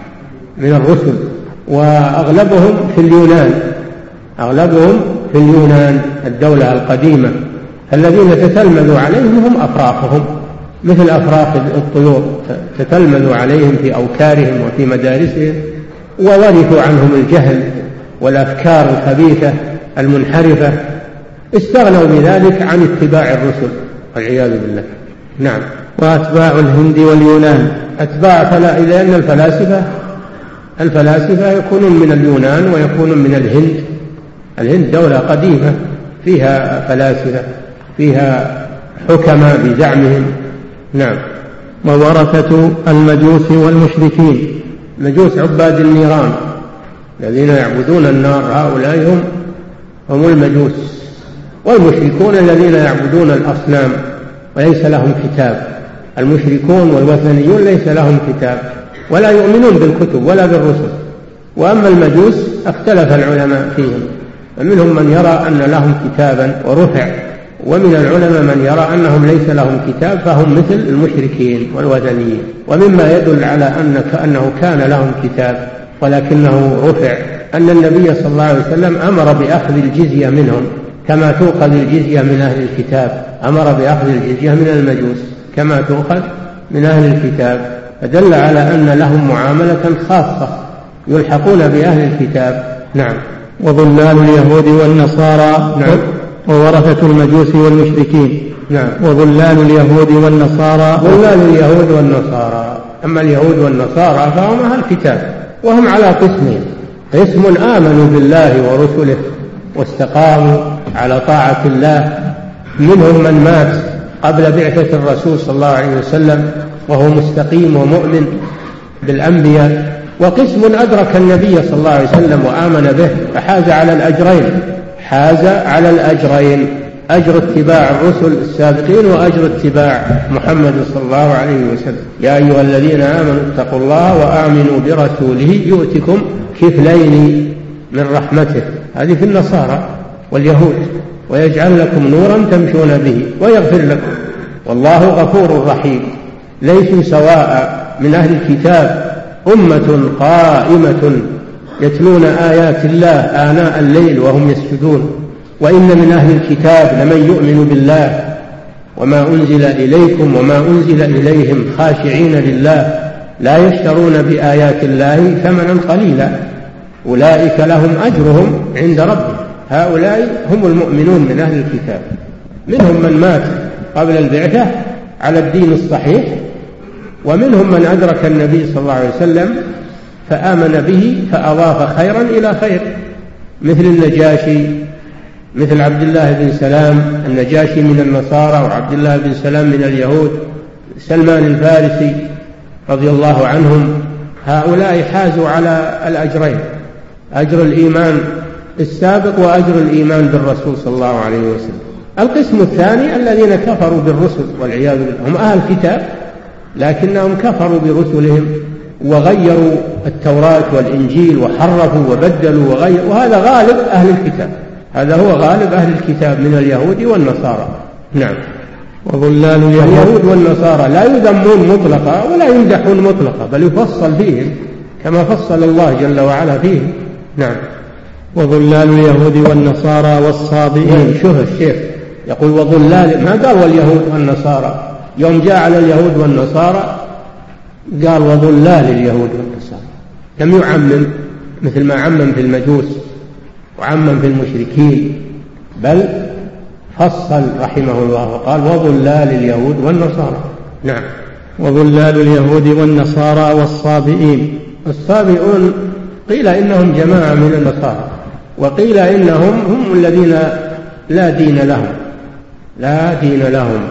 من الرسل. وأغلبهم في اليونان، أغلبهم في اليونان الدولة القديمة، الذين تتلمذوا عليهم هم أفراقهم مثل أفراق الطيور، تتلمذوا عليهم في أوكارهم وفي مدارسهم، وورثوا عنهم الجهل والأفكار الخبيثة المنحرفة، استغنوا بذلك عن اتباع الرسل والعياذ بالله. نعم. وأتباع الهند واليونان أتباع فلا لأن الفلاسفة الفلاسفة يكونون من اليونان ويكونون من الهند. الهند دولة قديمة فيها فلاسفة، فيها حكماء بزعمهم. نعم. وورثة المجوس والمشركين، مجوس عباد النيران الذين يعبدون النار، هؤلاء هم هم المجوس. والمشركون الذين يعبدون الأصنام وليس لهم كتاب. المشركون والوثنيون ليس لهم كتاب ولا يؤمنون بالكتب ولا بالرسل. وأما المجوس اختلف العلماء فيهم، فمنهم من يرى أن لهم كتابا ورفع، ومن العلماء من يرى أنهم ليس لهم كتاب فهم مثل المشركين والوثنيين. ومما يدل على أن أنه كان لهم كتاب ولكنه رفع أن النبي صلى الله عليه وسلم أمر بأخذ الجزية منهم كما تؤخذ الجزية من أهل الكتاب، أمر بأخذ الجزية من المجوس كما تؤخذ من أهل الكتاب، فدل على أن لهم معاملة خاصة يلحقون بأهل الكتاب. نعم. وظلال اليهود والنصارى. نعم. وورثة المجوس والمشركين. نعم. وظلال اليهود والنصارى. ظلال اليهود والنصارى. أما اليهود والنصارى فهم أهل الكتاب، وهم على قسمين: قسم آمنوا بالله ورسله واستقاموا على طاعة الله، منهم من مات قبل بعثة الرسول صلى الله عليه وسلم وهو مستقيم ومؤمن بالأنبياء، وقسم أدرك النبي صلى الله عليه وسلم وآمن به فحاز على الأجرين، حاز على الأجرين: أجر اتباع الرسل السابقين وأجر اتباع محمد صلى الله عليه وسلم. يا أيها الذين آمنوا اتقوا الله وآمنوا برسوله يؤتكم كفلين من رحمته. هذه في النصارى واليهود. ويجعل لكم نورا تمشون به ويغفر لكم والله غفور رحيم. ليسوا سواء من أهل الكتاب أمة قائمة يتلون آيات الله آناء الليل وهم يسجدون، وإن من أهل الكتاب لمن يؤمن بالله وما أنزل إليكم وما أنزل إليهم خاشعين لله لا يشترون بآيات الله ثمنا قليلا أولئك لهم أجرهم عند ربهم. هؤلاء هم المؤمنون من أهل الكتاب، منهم من مات قبل البعثة على الدين الصحيح، ومنهم من أدرك النبي صلى الله عليه وسلم فآمن به فأضاف خيرا إلى خير، مثل النجاشي، مثل عبد الله بن سلام. النجاشي من النصارى وعبد الله بن سلام من اليهود، سلمان الفارسي رضي الله عنهم. هؤلاء حازوا على الأجرين: أجر الإيمان السابق وأجر الإيمان بالرسول صلى الله عليه وسلم. القسم الثاني الذين كفروا بالرسل والعياذ بالله، هم أهل الكتاب لكنهم كفروا برسلهم وغيروا التوراة والإنجيل وحرفوا وبدلوا وغيروا، وهذا غالب أهل الكتاب، هذا هو غالب أهل الكتاب من اليهود والنصارى. نعم. وظلال اليهود والنصارى لا يذمون مطلقا ولا يمدحون مطلقا، بل يفصل فيهم كما فصل الله جل وعلا فيهم. نعم. وظلال اليهود والنصارى والصابئين. شوف الشيخ يقول وظلال، ما قال واليهود والنصارى. يوم جاء على اليهود والنصارى قال وظلال اليهود والنصارى، لم يعمم مثل ما عمم في المجوس وعمم في المشركين، بل فصل رحمه الله وقال وظلال اليهود والنصارى. نعم. وظلال اليهود والنصارى والصابئين. الصابئون قيل إنهم جماعة من النصارى، وقيل إنهم هم الذين لا دين لهم لا دين لهم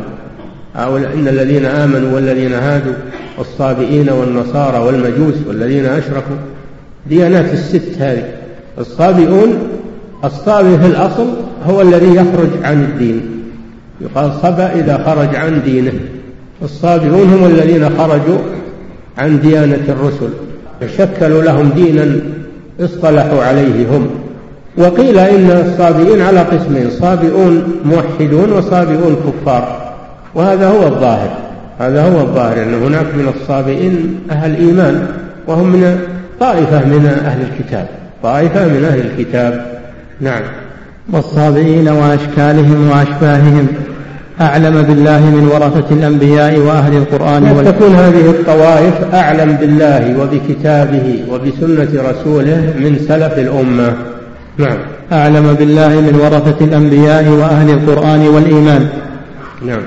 أو إن الذين آمنوا والذين هادوا والصابئين والنصارى والمجوس والذين أشركوا، ديانات الست هذه. الصابئون، الصابئ في الأصل هو الذي يخرج عن الدين، يقال صبأ إذا خرج عن دينه. الصابئون هم الذين خرجوا عن ديانة الرسل، فشكلوا لهم دينا اصطلحوا عليه هم. وقيل إن الصابئين على قسمين، صابئون موحدون وصابئون كفار، وهذا هو الظاهر هذا هو الظاهر أن هناك من الصابئين أهل إيمان، وهم من طائفة من أهل الكتاب طائفة من أهل الكتاب. نعم. والصابئين وأشكالهم وأشباههم أعلم بالله من ورثة الأنبياء وأهل القرآن وال... تكون هذه الطوائف أعلم بالله وبكتابه وبسنة رسوله من سلف الأمة. نعم. أعلم بالله من ورثة الأنبياء وأهل القرآن والإيمان. نعم.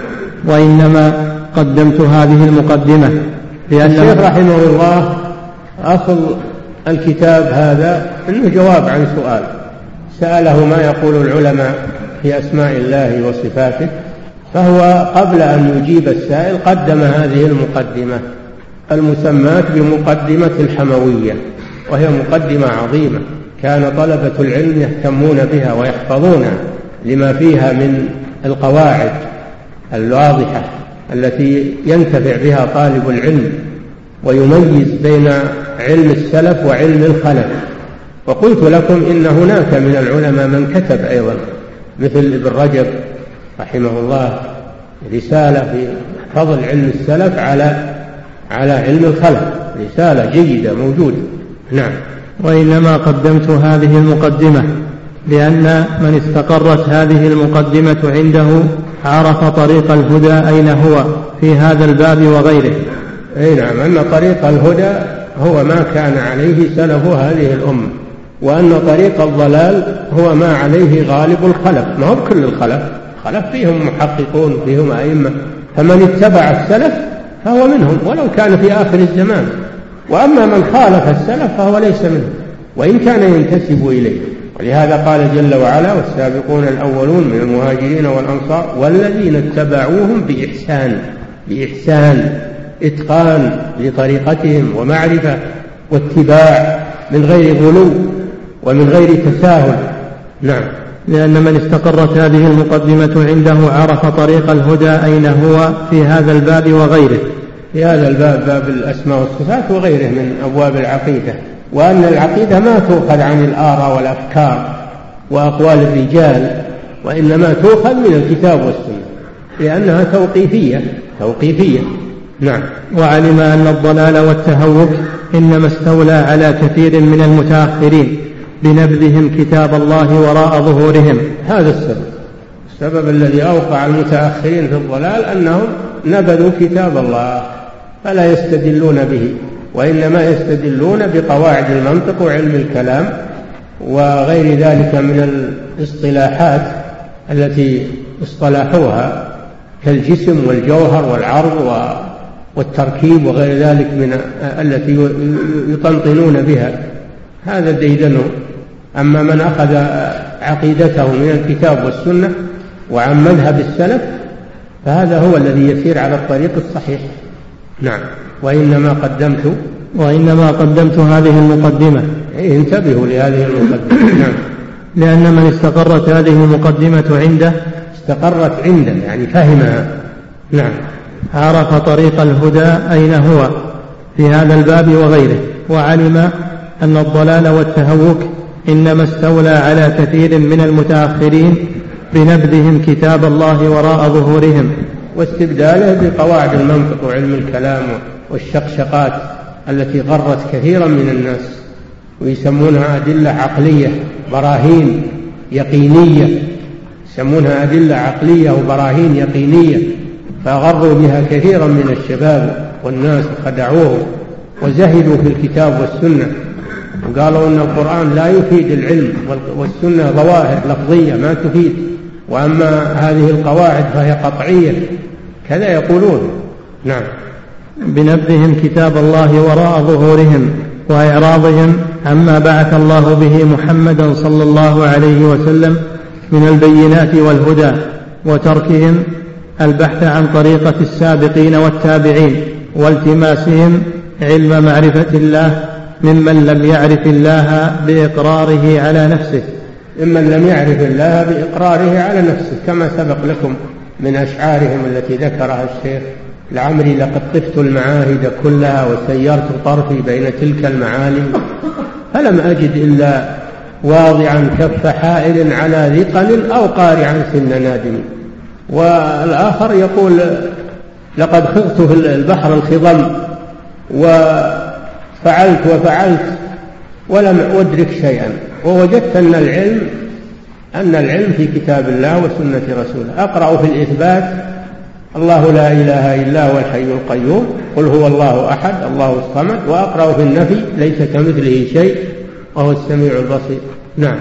وإنما قدمت هذه المقدمة لأن الشيخ رحمه الله أصل الكتاب هذا إنه جواب عن سؤال سأله ما يقول العلماء في أسماء الله وصفاته، فهو قبل أن يجيب السائل قدم هذه المقدمة المسماة بمقدمة الحموية، وهي مقدمة عظيمة كان طلبة العلم يهتمون بها ويحفظونها لما فيها من القواعد الواضحة التي ينتفع بها طالب العلم ويميز بين علم السلف وعلم الخلف. وقلت لكم إن هناك من العلماء من كتب أيضا مثل ابن رجب رحمه الله رسالة في فضل علم السلف على على علم الخلف، رسالة جيدة موجودة. نعم. وإنما قدمت هذه المقدمة لأن من استقرت هذه المقدمة عنده عرف طريق الهدى أين هو في هذا الباب وغيره. أي نعم، أن طريق الهدى هو ما كان عليه سلف هذه الأمة، وأن طريق الضلال هو ما عليه غالب الخلف. ما هو كل الخلف، خلف فيهم محققون فيهم أئمة، فمن اتبع السلف فهو منهم ولو كان في آخر الزمان، وأما من خالف السلف فهو ليس منهم وإن كان ينتسب إليه. ولهذا قال جل وعلا والسابقون الأولون من المهاجرين والأنصار والذين اتبعوهم بإحسان بإحسان إتقان لطريقتهم ومعرفة واتباع من غير غلو ومن غير تساهل. نعم. لأن من استقرت هذه المقدمة عنده عرف طريق الهدى أين هو في هذا الباب وغيره. في هذا الباب، باب الأسماء والصفات وغيره من أبواب العقيدة، وأن العقيدة ما تؤخذ عن الآراء والأفكار وأقوال الرجال، وإنما تؤخذ من الكتاب والسنة لأنها توقيفية توقيفية. نعم. وعلم أن الضلال والتهوك إنما استولى على كثير من المتأخرين بنبذهم كتاب الله وراء ظهورهم. هذا السبب السبب الذي أوقع المتأخرين في الضلال أنهم نبذوا كتاب الله فلا يستدلون به، وإنما يستدلون بقواعد المنطق وعلم الكلام وغير ذلك من الاصطلاحات التي اصطلحوها كالجسم والجوهر والعرض والتركيب وغير ذلك من التي يطنطنون بها. هذا ديدنه. أما من أخذ عقيدته من الكتاب والسنة وعن مذهب السلف فهذا هو الذي يسير على الطريق الصحيح. نعم. وإنما قدمت وإنما قدمت هذه المقدمة. إيه، انتبهوا لهذه المقدمة. نعم. لأن من استقرت هذه المقدمة عنده استقرت عنده يعني فهمها. نعم. عرف طريق الهدى أين هو في هذا الباب وغيره، وعلم أن الضلال والتهوك إنما استولى على كثير من المتأخرين بنبذهم كتاب الله وراء ظهورهم واستبداله بقواعد المنطق وعلم الكلام والشقشقات التي غرت كثيرا من الناس. ويسمونها أدلة عقلية براهين يقينية، يسمونها أدلة عقلية وبراهين يقينية، فغروا بها كثيرا من الشباب والناس وخدعوهم وزهدوا في الكتاب والسنة، وقالوا أن القرآن لا يفيد العلم والسنة ظواهر لفظية ما تفيد، وأما هذه القواعد فهي قطعية، كذا يقولون. نعم. بنبذهم كتاب الله وراء ظهورهم وإعراضهم عما بعث الله به محمدا صلى الله عليه وسلم من البينات والهدى، وتركهم البحث عن طريقة السابقين والتابعين، والتماسهم علم معرفة الله ممن لم يعرف الله بإقراره على نفسه ممن لم يعرف الله بإقراره على نفسه، كما سبق لكم من أشعارهم التي ذكرها الشيخ: لعمري لقد طفت المعاهد كلها وسيرت طرفي بين تلك المعالم، فلم أجد إلا واضعا كف حائل على ثقل أو قارعا سن نادم. والآخر يقول: لقد خضت في البحر الخضم وفعلت وفعلت ولم أدرك شيئا، ووجدت أن العلم أن العلم في كتاب الله وسنة رسوله. أقرأ في الإثبات: الله لا إله إلا هو الحي القيوم، قل هو الله أحد الله الصمد، وأقرأ في النفي: ليس كمثله شيء وهو السميع البصير. نعم.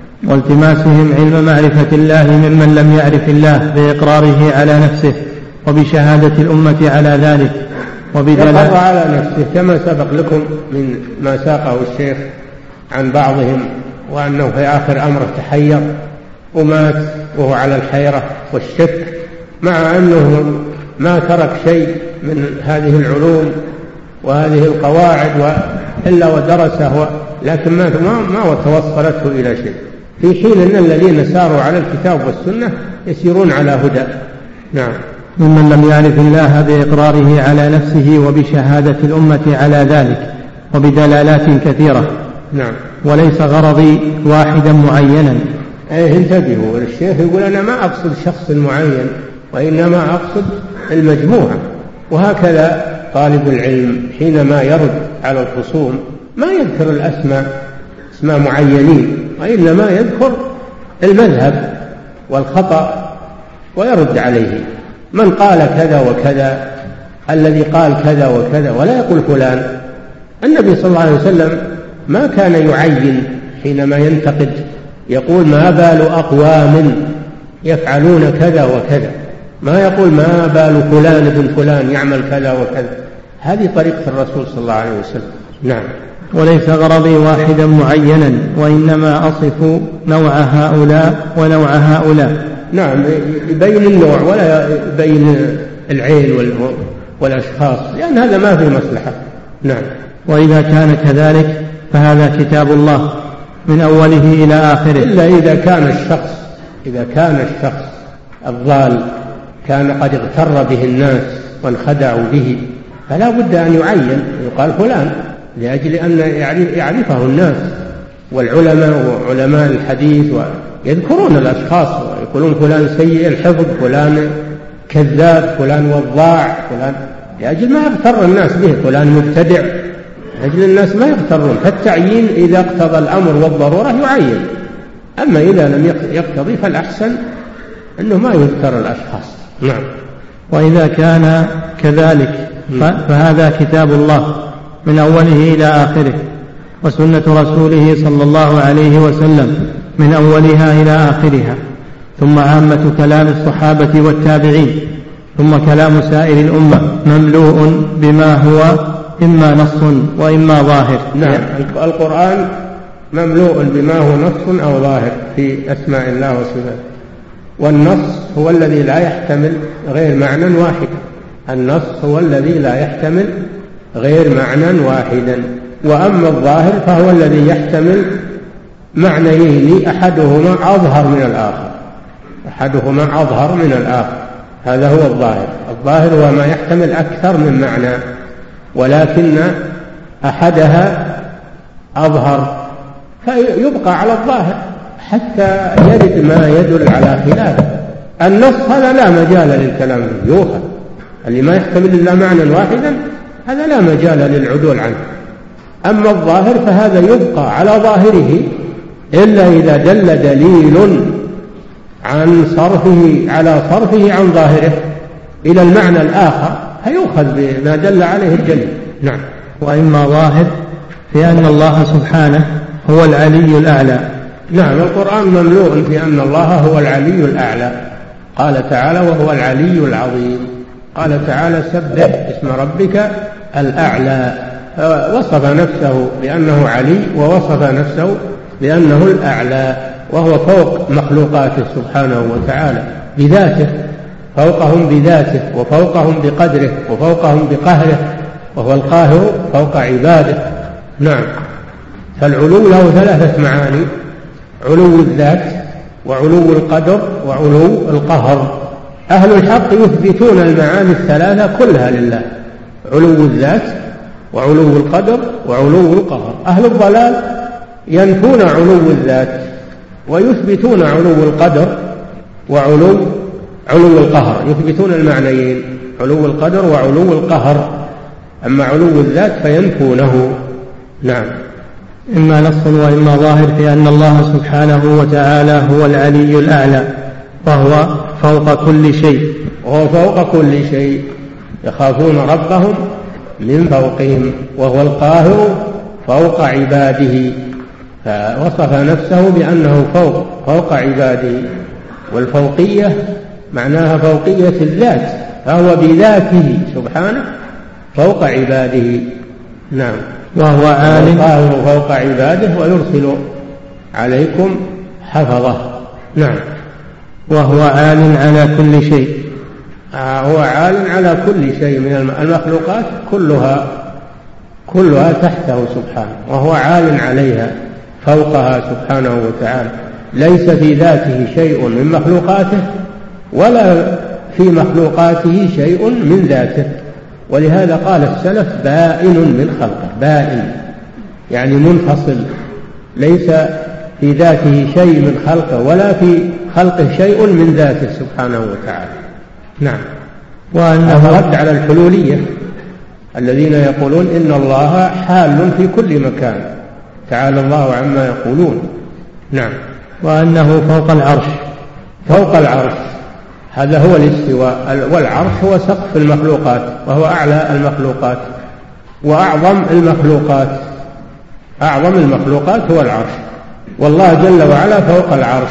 والتماسهم علم معرفة الله ممن لم يعرف الله بإقراره على نفسه وبشهادة الأمة على ذلك وبدلالة على نفسه، كما سبق لكم من ما ساقه الشيخ عن بعضهم، وأنه في آخر أمره تحير ومات وهو على الحيرة والشك، مع أنه ما ترك شيء من هذه العلوم وهذه القواعد إلا ودرسه، لكن ما ما توصلته إلى شيء، في حين أن الذين ساروا على الكتاب والسنة يسيرون على هدى. نعم. ممن لم يعرف الله بإقراره على نفسه وبشهادة الأمة على ذلك وبدلالات كثيرة. نعم. وليس غرضي واحدا معينا. أيه انتبهوا، الشيخ يقول: أنا ما أقصد شخص معين، وإنما أقصد المجموعة. وهكذا طالب العلم حينما يرد على الخصوم ما يذكر الأسماء اسماء معينين، وإنما يذكر المذهب والخطأ ويرد عليه. من قال كذا وكذا، الذي قال كذا وكذا، ولا يقول فلان. النبي صلى الله عليه وسلم ما كان يعين حينما ينتقد، يقول: ما بال أقوام يفعلون كذا وكذا، ما يقول ما بال فلان ابن فلان يعمل كذا وكذا. هذه طريقة الرسول صلى الله عليه وسلم. نعم. وليس غرضي واحدا معينا، وإنما أصف نوع هؤلاء ونوع هؤلاء. نعم، يبين النوع ولا يبين العين والأشخاص، لأن هذا ما في مصلحة. نعم. وإذا كان كذلك فهذا كتاب الله من أوله إلى آخره. إلا إذا كان الشخص إذا كان الشخص الضال كان قد اغتر به الناس وانخدعوا به، فلا بد أن يعين، يقال فلان، لأجل أن يعرفه الناس والعلماء وعلماء الحديث، ويذكرون الأشخاص ويقولون فلان سيء الحفظ، فلان كذاب، فلان وضاع، فلان، لأجل ما يغتر الناس به، فلان مبتدع، لأجل الناس ما يغترون. فالتعيين إذا اقتضى الأمر والضرورة يعين، أما إذا لم يقتضي فالأحسن أنه ما يذكر الأشخاص. نعم. وإذا كان كذلك فهذا كتاب الله من أوله إلى آخره، وسنة رسوله صلى الله عليه وسلم من أولها إلى آخرها، ثم عامة كلام الصحابة والتابعين، ثم كلام سائر الأمة مملوء بما هو إما نص وإما ظاهر. نعم. القرآن مملوء بما هو نص أو ظاهر في أسماء الله وصفاته، والنص هو الذي لا يحتمل غير معنى واحد. النص هو الذي لا يحتمل غير معنى واحدا، وأما الظاهر فهو الذي يحتمل معنيين أحدهما أظهر من الآخر أحدهما أظهر من الآخر هذا هو الظاهر. الظاهر هو ما يحتمل أكثر من معنى، ولكن أحدها أظهر فيبقى على الظاهر حتى يرد ما يدل على خلافه. النص هذا لا مجال للكلام فيه، اللي ما يحتمل إلا معنى واحدا هذا لا مجال للعدول عنه. أما الظاهر فهذا يبقى على ظاهره إلا إذا دل دليل عن صرفه على صرفه عن ظاهره إلى المعنى الآخر فيؤخذ بما دل عليه الدليل. نعم. وإما ظاهر في أن الله سبحانه هو العلي الأعلى. نعم، القرآن مملوء في أن الله هو العلي الأعلى. قال تعالى وهو العلي العظيم. قال تعالى سبح اسم ربك الأعلى، وصف نفسه بأنه علي ووصف نفسه بأنه الأعلى، وهو فوق مخلوقاته سبحانه وتعالى بذاته، فوقهم بذاته وفوقهم بقدره وفوقهم بقهره، وهو القاهر فوق عباده. نعم. فالعلو له ثلاثة معاني: علو الذات وعلو القدر وعلو القهر. أهل الحق يثبتون المعاني الثلاثة كلها لله: علو الذات وعلو القدر وعلو القهر. أهل الضلال ينفون علو الذات ويثبتون علو القدر وعلو علو القهر، يثبتون المعنيين: علو القدر وعلو القهر. أما علو الذات فينفونه. نعم. إما نص وإما ظاهر في أن الله سبحانه وتعالى هو العلي الأعلى، وهو فوق كل شيء. وهو فوق كل شيء، يخافون ربهم من فوقهم، وهو القاهر فوق عباده، فوصف نفسه بأنه فوق فوق عباده. والفوقية معناها فوقية الذات، فهو بذاته سبحانه فوق عباده. نعم. وهو عالم القاهر فوق عباده ويرسل عليكم حفظه. نعم. وهو عال على كل شيء. آه هو عال على كل شيء من المخلوقات، كلها كلها تحته سبحانه، وهو عال عليها فوقها سبحانه وتعالى. ليس في ذاته شيء من مخلوقاته ولا في مخلوقاته شيء من ذاته. ولهذا قال السلف بائن من خلقه، بائن يعني منفصل، ليس في ذاته شيء من خلقه ولا في خلقه شيء من ذاته سبحانه وتعالى. نعم. وأنه رد على الحلولية الذين يقولون إن الله حال في كل مكان، تعالى الله عما يقولون. نعم. وأنه فوق العرش. فوق العرش هذا هو الاستواء، والعرش هو سقف المخلوقات، وهو أعلى المخلوقات وأعظم المخلوقات. أعظم المخلوقات هو العرش، والله جل وعلا فوق العرش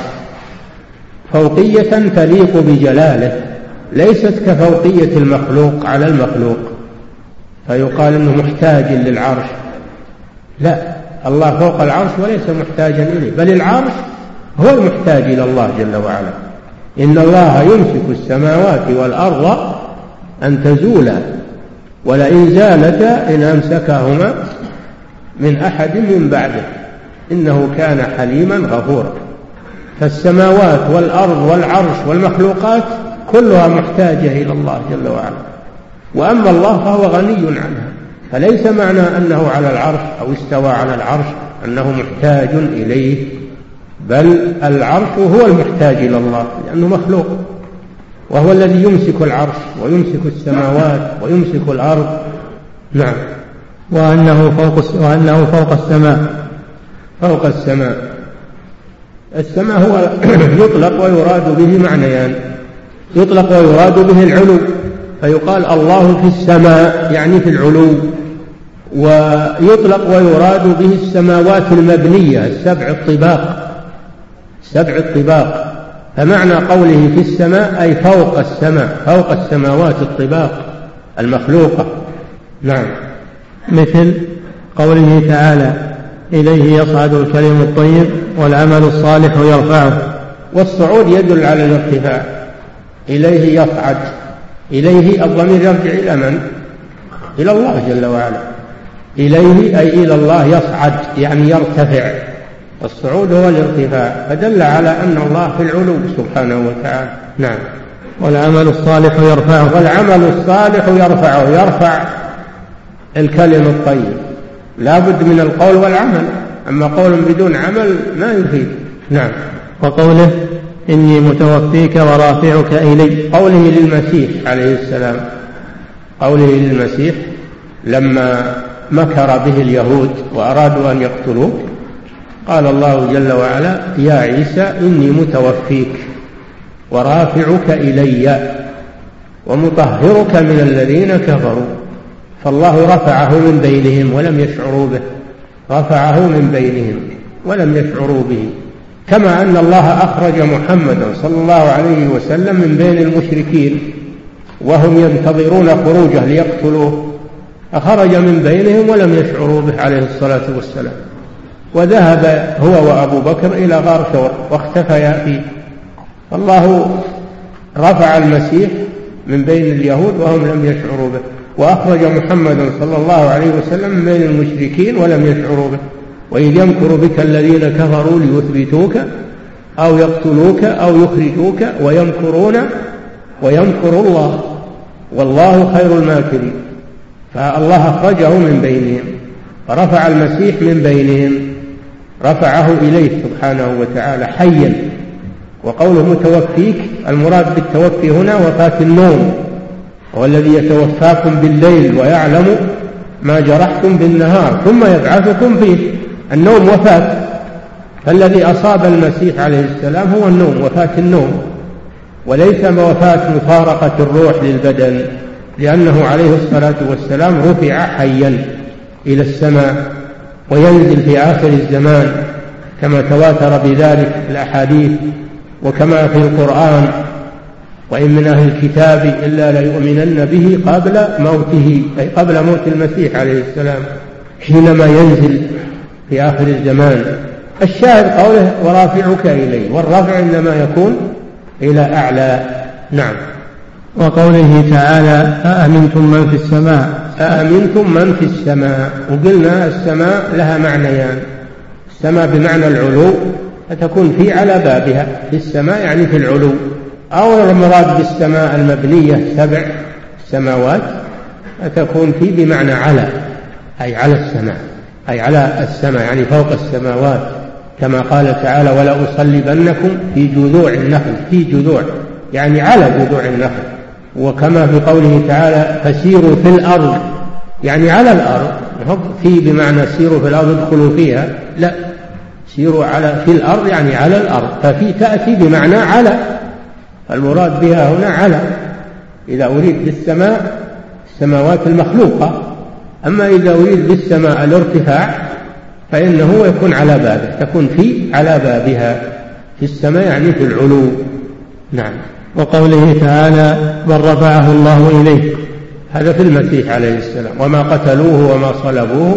فوقية تليق بجلاله، ليست كفوقية المخلوق على المخلوق فيقال إنه محتاج للعرش. لا، الله فوق العرش وليس محتاجا إليه، بل العرش هو المحتاج إلى الله جل وعلا. إن الله يمسك السماوات والأرض أن تزولا ولئن زالتا إن أمسكهما من أحد من بعده إنه كان حليما غفورا. فالسماوات والأرض والعرش والمخلوقات كلها محتاجة إلى الله جل وعلا، وأما الله فهو غني عنها. فليس معنى أنه على العرش أو استوى على العرش أنه محتاج إليه، بل العرش هو المحتاج إلى الله لأنه مخلوق، وهو الذي يمسك العرش ويمسك السماوات ويمسك الأرض. نعم. وأنه فوق وأنه فوق السماء. فوق السماء. السماء هو يطلق ويراد به معنيان: يطلق ويراد به العلو، فيقال الله في السماء يعني في العلو، ويطلق ويراد به السماوات المبنية السبع الطباق، سبع الطباق. فمعنى قوله في السماء أي فوق السماء، فوق السماوات الطباق المخلوقة. نعم. مثل قوله تعالى إليه يصعد الكلم الطيب والعمل الصالح يرفعه. والصعود يدل على الارتفاع. إليه يصعد، إليه الضمير يرجع إلى من؟ إلى الله جل وعلا. إليه أي إلى الله يصعد يعني يرتفع، والصعود هو الارتفاع، فدل على أن الله في العلو سبحانه وتعالى. نعم. والعمل الصالح يرفعه. والعمل الصالح يرفعه، يرفع الكلم الطيب، لا بد من القول والعمل، أما قول بدون عمل ما يفيد. نعم. وقوله إني متوفيك ورافعك إلي. قوله للمسيح عليه السلام، قوله للمسيح لما مكر به اليهود وأرادوا أن يقتلوك، قال الله جل وعلا: يا عيسى إني متوفيك ورافعك إلي ومطهرك من الذين كفروا. فالله رفعه من بينهم ولم يشعروا به، رفعه من بينهم ولم يشعروا به، كما أن الله أخرج محمدا صلى الله عليه وسلم من بين المشركين وهم ينتظرون خروجه ليقتلوه، أخرج من بينهم ولم يشعروا به عليه الصلاة والسلام، وذهب هو وأبو بكر إلى غار ثور واختفيا فيه. الله رفع المسيح من بين اليهود وهم لم يشعروا به، وأخرج محمدا صلى الله عليه وسلم من بين المشركين ولم يشعروا به. وإذ يمكر بك الذين كفروا ليثبتوك أو يقتلوك أو يخرجوك ويمكرون ويمكر الله والله خير الماكرين. فالله أخرجه من بينهم فرفع المسيح من بينهم، رفعه إليه سبحانه وتعالى حيا. وقوله متوفيك، المراد بالتوفي هنا وفاة النوم، هو الذي يتوفاكم بالليل ويعلم ما جرحتم بالنهار ثم يبعثكم فيه. النوم وفاة، فالذي أصاب المسيح عليه السلام هو النوم، وفاة النوم، وليس وفاة مفارقة الروح للبدن، لأنه عليه الصلاة والسلام رفع حيا إلى السماء وينزل في آخر الزمان كما تواتر بذلك الأحاديث وكما في القرآن: وإن من أهل الكتاب إلا ليؤمنن به قبل موته، أي قبل موت المسيح عليه السلام حينما ينزل في آخر الزمان. الشاهد قوله ورافعك إلي، والرفع إنما يكون إلى أعلى. نعم. وقوله تعالى: أأمنتم من في السماء، أأمنتم من في السماء، وقلنا السماء لها معنيان: السماء بمعنى العلو فتكون في على بابها، في السماء يعني في العلو، أو المراد بالسماء المبنية سبع سماوات فتكون في بمعنى على، أي على السماء، أي على السماء يعني فوق السماوات، كما قال تعالى: ولا أصلبنكم في جذوع النخل، في جذوع يعني على جذوع النخل. وكما في قوله تعالى: فسيروا في الأرض يعني على الأرض، في بمعنى سيروا في الأرض ادخلوا فيها، لا، سيروا على في الأرض يعني على الأرض، ففي تأتي بمعنى على، المراد بها هنا على إذا أريد بالسماء السماوات المخلوقة. أما إذا أريد بالسماء الارتفاع فإنه يكون على بابه، تكون في على بابها، في السماء يعني في العلو. نعم. وقوله تعالى: بل رفعه الله إليه، هذا في المسيح عليه السلام: وما قتلوه وما صلبوه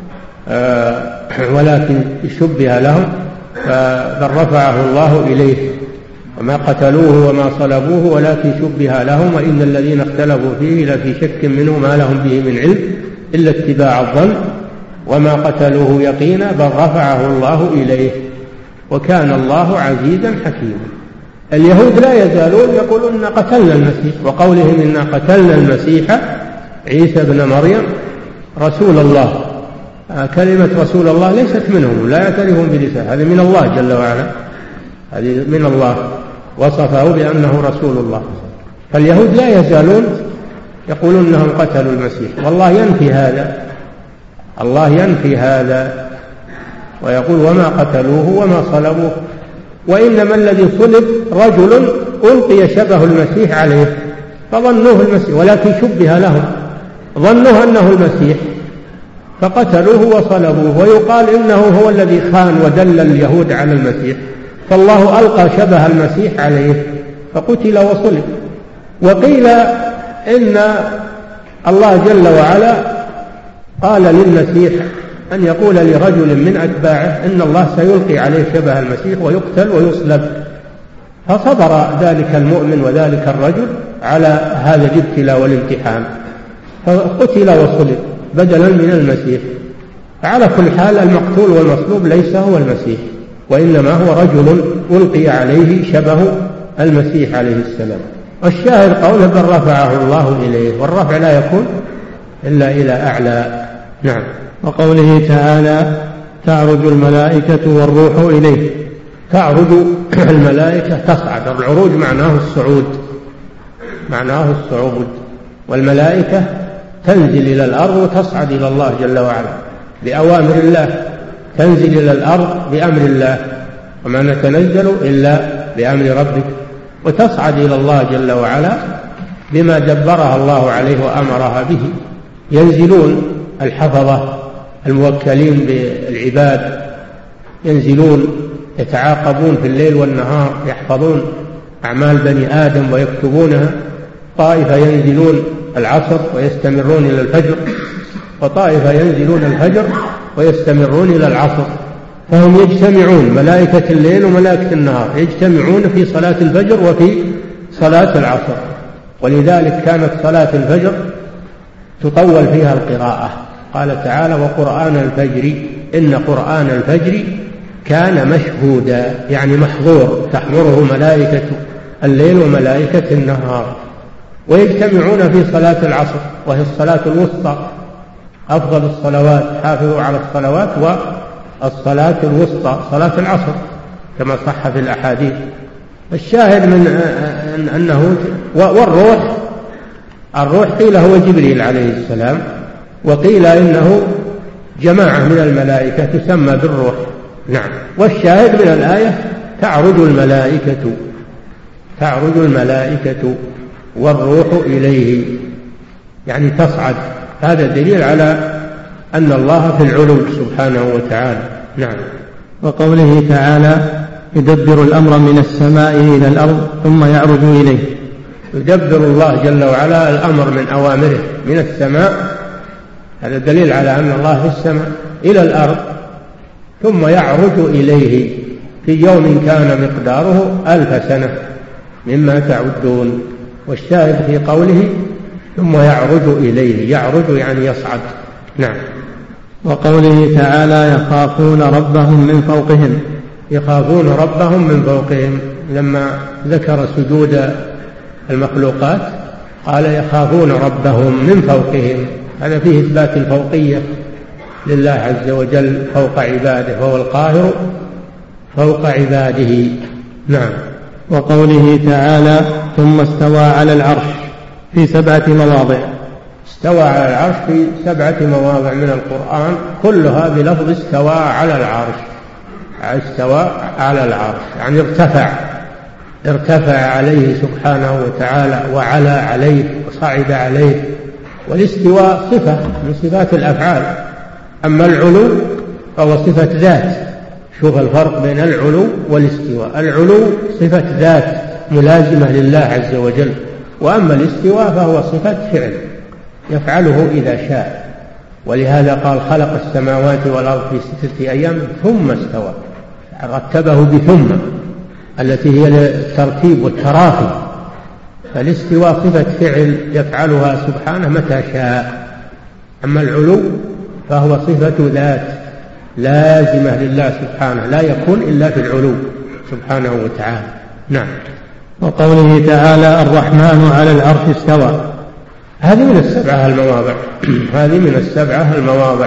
آه ولكن شبه لهم، بل رفعه الله إليه، وما قتلوه وما صلبوه ولكن شبه لهم، وإن الذين اختلفوا فيه لفي شك منه ما لهم به من علم إلا اتباع الظن وما قتلوه يقينا بل رفعه الله إليه وكان الله عزيزا حكيما. اليهود لا يزالون يقولون قتلنا المسيح، وقولهم إنا قتلنا المسيح عيسى بن مريم رسول الله. كلمة رسول الله ليست منهم، لا يعترفون بلسان، هذه من الله جل وعلا، هذه من الله، وصفه بأنه رسول الله. فاليهود لا يزالون يقولون أنهم قتلوا المسيح، والله ينفي هذا، الله ينفي هذا ويقول: وما قتلوه وما صلبوه، وإنما الذي صلب رجل ألقي شبه المسيح عليه فظنوه المسيح، ولكن شبه لهم، ظنوه أنه المسيح فقتلوه وصلبوه. ويقال إنه هو الذي خان ودل اليهود على المسيح، فالله ألقى شبه المسيح عليه فقتل وصلب. وقيل إن الله جل وعلا قال للمسيح أن يقول لرجل من أتباعه إن الله سيلقي عليه شبه المسيح ويقتل ويصلب، فصبر ذلك المؤمن وذلك الرجل على هذا الابتلاء والامتحان فقتل وصلب بدلا من المسيح. على كل حال المقتول والمصلوب ليس هو المسيح، وإنما هو رجل ألقي عليه شبه المسيح عليه السلام. والشاهد قوله: بل رفعه الله إليه، والرفع لا يكون إلا إلى أعلى. نعم. وقوله تعالى: تعرج الملائكة والروح إليه، تعرج الملائكة تصعد، العروج معناه الصعود، معناه الصعود، والملائكة تنزل إلى الأرض وتصعد إلى الله جل وعلا بأوامر الله، تنزل إلى الأرض بأمر الله، وما نتنزل إلا بأمر ربك، وتصعد إلى الله جل وعلا بما دبرها الله عليه وأمرها به. ينزلون الحفظة الموكلين بالعباد، ينزلون يتعاقبون في الليل والنهار، يحفظون أعمال بني آدم ويكتبونها. طائفة ينزلون العصر ويستمرون إلى الفجر، وطائفة ينزلون الفجر ويستمرون إلى العصر، فهم يجتمعون، ملائكة الليل وملائكة النهار يجتمعون في صلاة الفجر وفي صلاة العصر. ولذلك كانت صلاة الفجر تطول فيها القراءة، قال تعالى: وقرآن الفجر إن قرآن الفجر كان مشهودا، يعني محظور، تحضره ملائكة الليل وملائكة النهار. ويجتمعون في صلاة العصر وهي الصلاة الوسطى، أفضل الصلوات، حافظوا على الصلوات، والصلاة الوسطى صلاة العصر كما صح في الأحاديث. الشاهد من أنه والروح، الروح قيل هو جبريل عليه السلام، وقيل إنه جماعة من الملائكة تسمى بالروح. نعم. والشاهد من الآية تعرج الملائكة تعرج الملائكة والروح إليه، يعني تصعد. هذا دليل على أن الله في العلو سبحانه وتعالى. نعم. وقوله تعالى: يدبر الأمر من السماء إلى الأرض ثم يعرج إليه. يدبر الله جل وعلا الأمر من أوامره من السماء، هذا دليل على أن الله في السماء، إلى الأرض، ثم يعرج إليه في يوم كان مقداره ألف سنة مما تعدون. والشاهد في قوله ثم يعرج إليه، يعرج يعني يصعد. نعم. وقوله تعالى: يخافون ربهم من فوقهم. يخافون ربهم من فوقهم، لما ذكر سجود المخلوقات قال يخافون ربهم من فوقهم، هذا فيه إثبات الفوقية لله عز وجل فوق عباده، وهو القاهر فوق عباده. نعم. وقوله تعالى: ثم استوى على العرش في سبعة مواضع. استوى على العرش في سبعة مواضع من القرآن، كلها بلفظ استوى على العرش. استوى على العرش يعني ارتفع ارتفع عليه سبحانه وتعالى، وعلى عليه وصعد عليه. والاستواء صفة من صفات الأفعال، أما العلو فهو صفة ذات. شوف الفرق بين العلو والاستواء، العلو صفة ذات ملازمة لله عز وجل، وأما الاستواء فهو صفة فعل يفعله إذا شاء. ولهذا قال: خلق السماوات والأرض في ستة أيام ثم استوى، رتبه بثم التي هي الترتيب والتراخي. فالاستواء صفة فعل يفعلها سبحانه متى شاء، أما العلو فهو صفة ذات لازمة لله سبحانه، لا يكون إلا في العلو سبحانه وتعالى. نعم. وقوله تعالى: الرحمن على العرش استوى. هذه من السبعة المواضع هذه من السبعة المواضع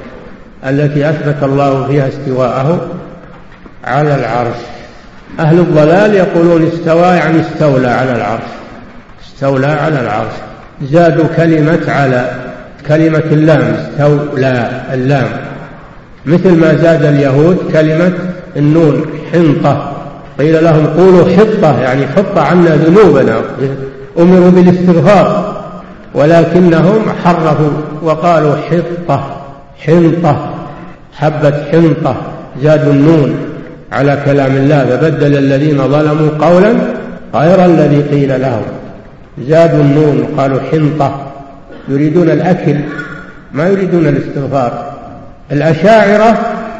التي أثبت الله فيها استواءه على العرش. أهل الضلال يقولون استوى يعني استولى على العرش، استولى على العرش، زادوا كلمة على، كلمة اللام، استولى اللام، مثل ما زاد اليهود كلمة النون حنطة، قيل لهم قولوا حطة يعني حط عنا ذنوبنا، أمروا بالاستغفار، ولكنهم حرفوا وقالوا حطة حنطة حبة حنطة، زادوا النون على كلام الله، فبدل الذين ظلموا قولا غير الذي قيل لهم، زادوا النون وقالوا حنطة، يريدون الأكل ما يريدون الاستغفار. الأشاعرة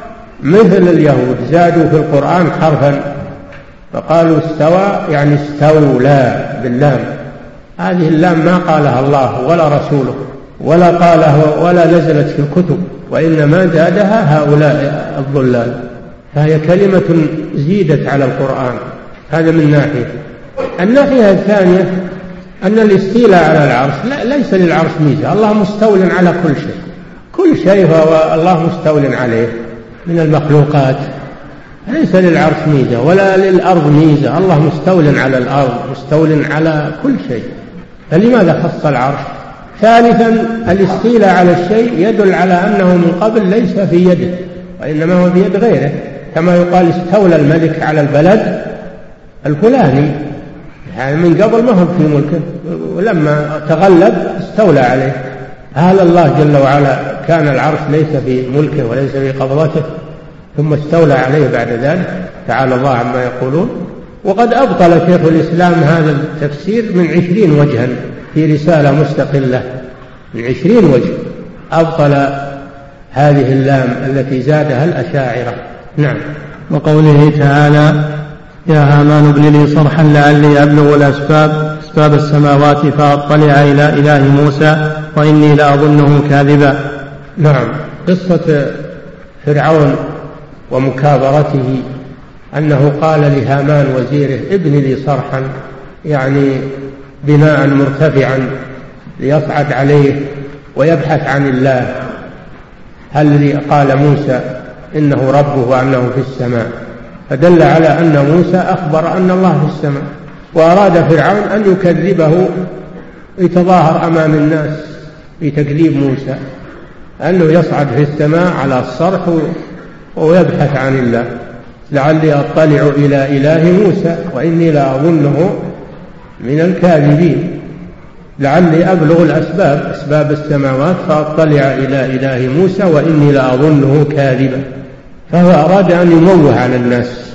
مثل اليهود زادوا في القرآن حرفا فقالوا استوى يعني استولى باللام، هذه اللام ما قالها الله ولا رسوله ولا قالها ولا نزلت في الكتب، وإنما زادها هؤلاء الضلال، فهي كلمة زيدت على القرآن. هذا من ناحية. الناحية الثانية أن الاستيلاء على العرش لا ليس للعرش ميزة، الله مستول على كل شيء، كل شيء فهو الله مستول عليه من المخلوقات، ليس للعرش ميزة ولا للأرض ميزة، الله مستول على الأرض مستول على كل شيء. فلماذا خص العرش ثالثا الاستيلاء على الشيء يدل على أنه من قبل ليس في يده وإنما هو في يد غيره، كما يقال استولى الملك على البلد الفلاني، يعني من قبل ما هو في ملكه، ولما تغلب استولى عليه. هل الله جل وعلا كان العرش ليس في ملكه وليس في قبضته ثم استولى عليه بعد ذلك؟ تعالى الله عما يقولون. وقد أبطل شيخ الإسلام هذا التفسير من عشرين وجها في رسالة مستقلة، من عشرين وجه أبطل هذه اللام التي زادها الأشاعرة. نعم. وقوله تعالى يا هامان ابن لي صرحا لعلي أبلغ الأسباب أسباب السماوات فأطلع إلى إله موسى وإني لأظنه كاذبا. نعم. قصة فرعون ومكابرته أنه قال لهامان وزيره ابن لي صرحا، يعني بناء مرتفعا ليصعد عليه ويبحث عن الله. هل قال موسى إنه ربه وأنه في السماء، فدل على أن موسى أخبر أن الله في السماء، وأراد فرعون أن يكذبه يتظاهر أمام الناس بتكذيب موسى أنه يصعد في السماء على الصرح ويبحث عن الله. لعلي أطلع إلى إله موسى وإني لأظنه من الكاذبين. لعلي أبلغ الأسباب أسباب السماوات فأطلع إلى إله موسى وإني لأظنه كاذبا. فهو أراد أن يموه على الناس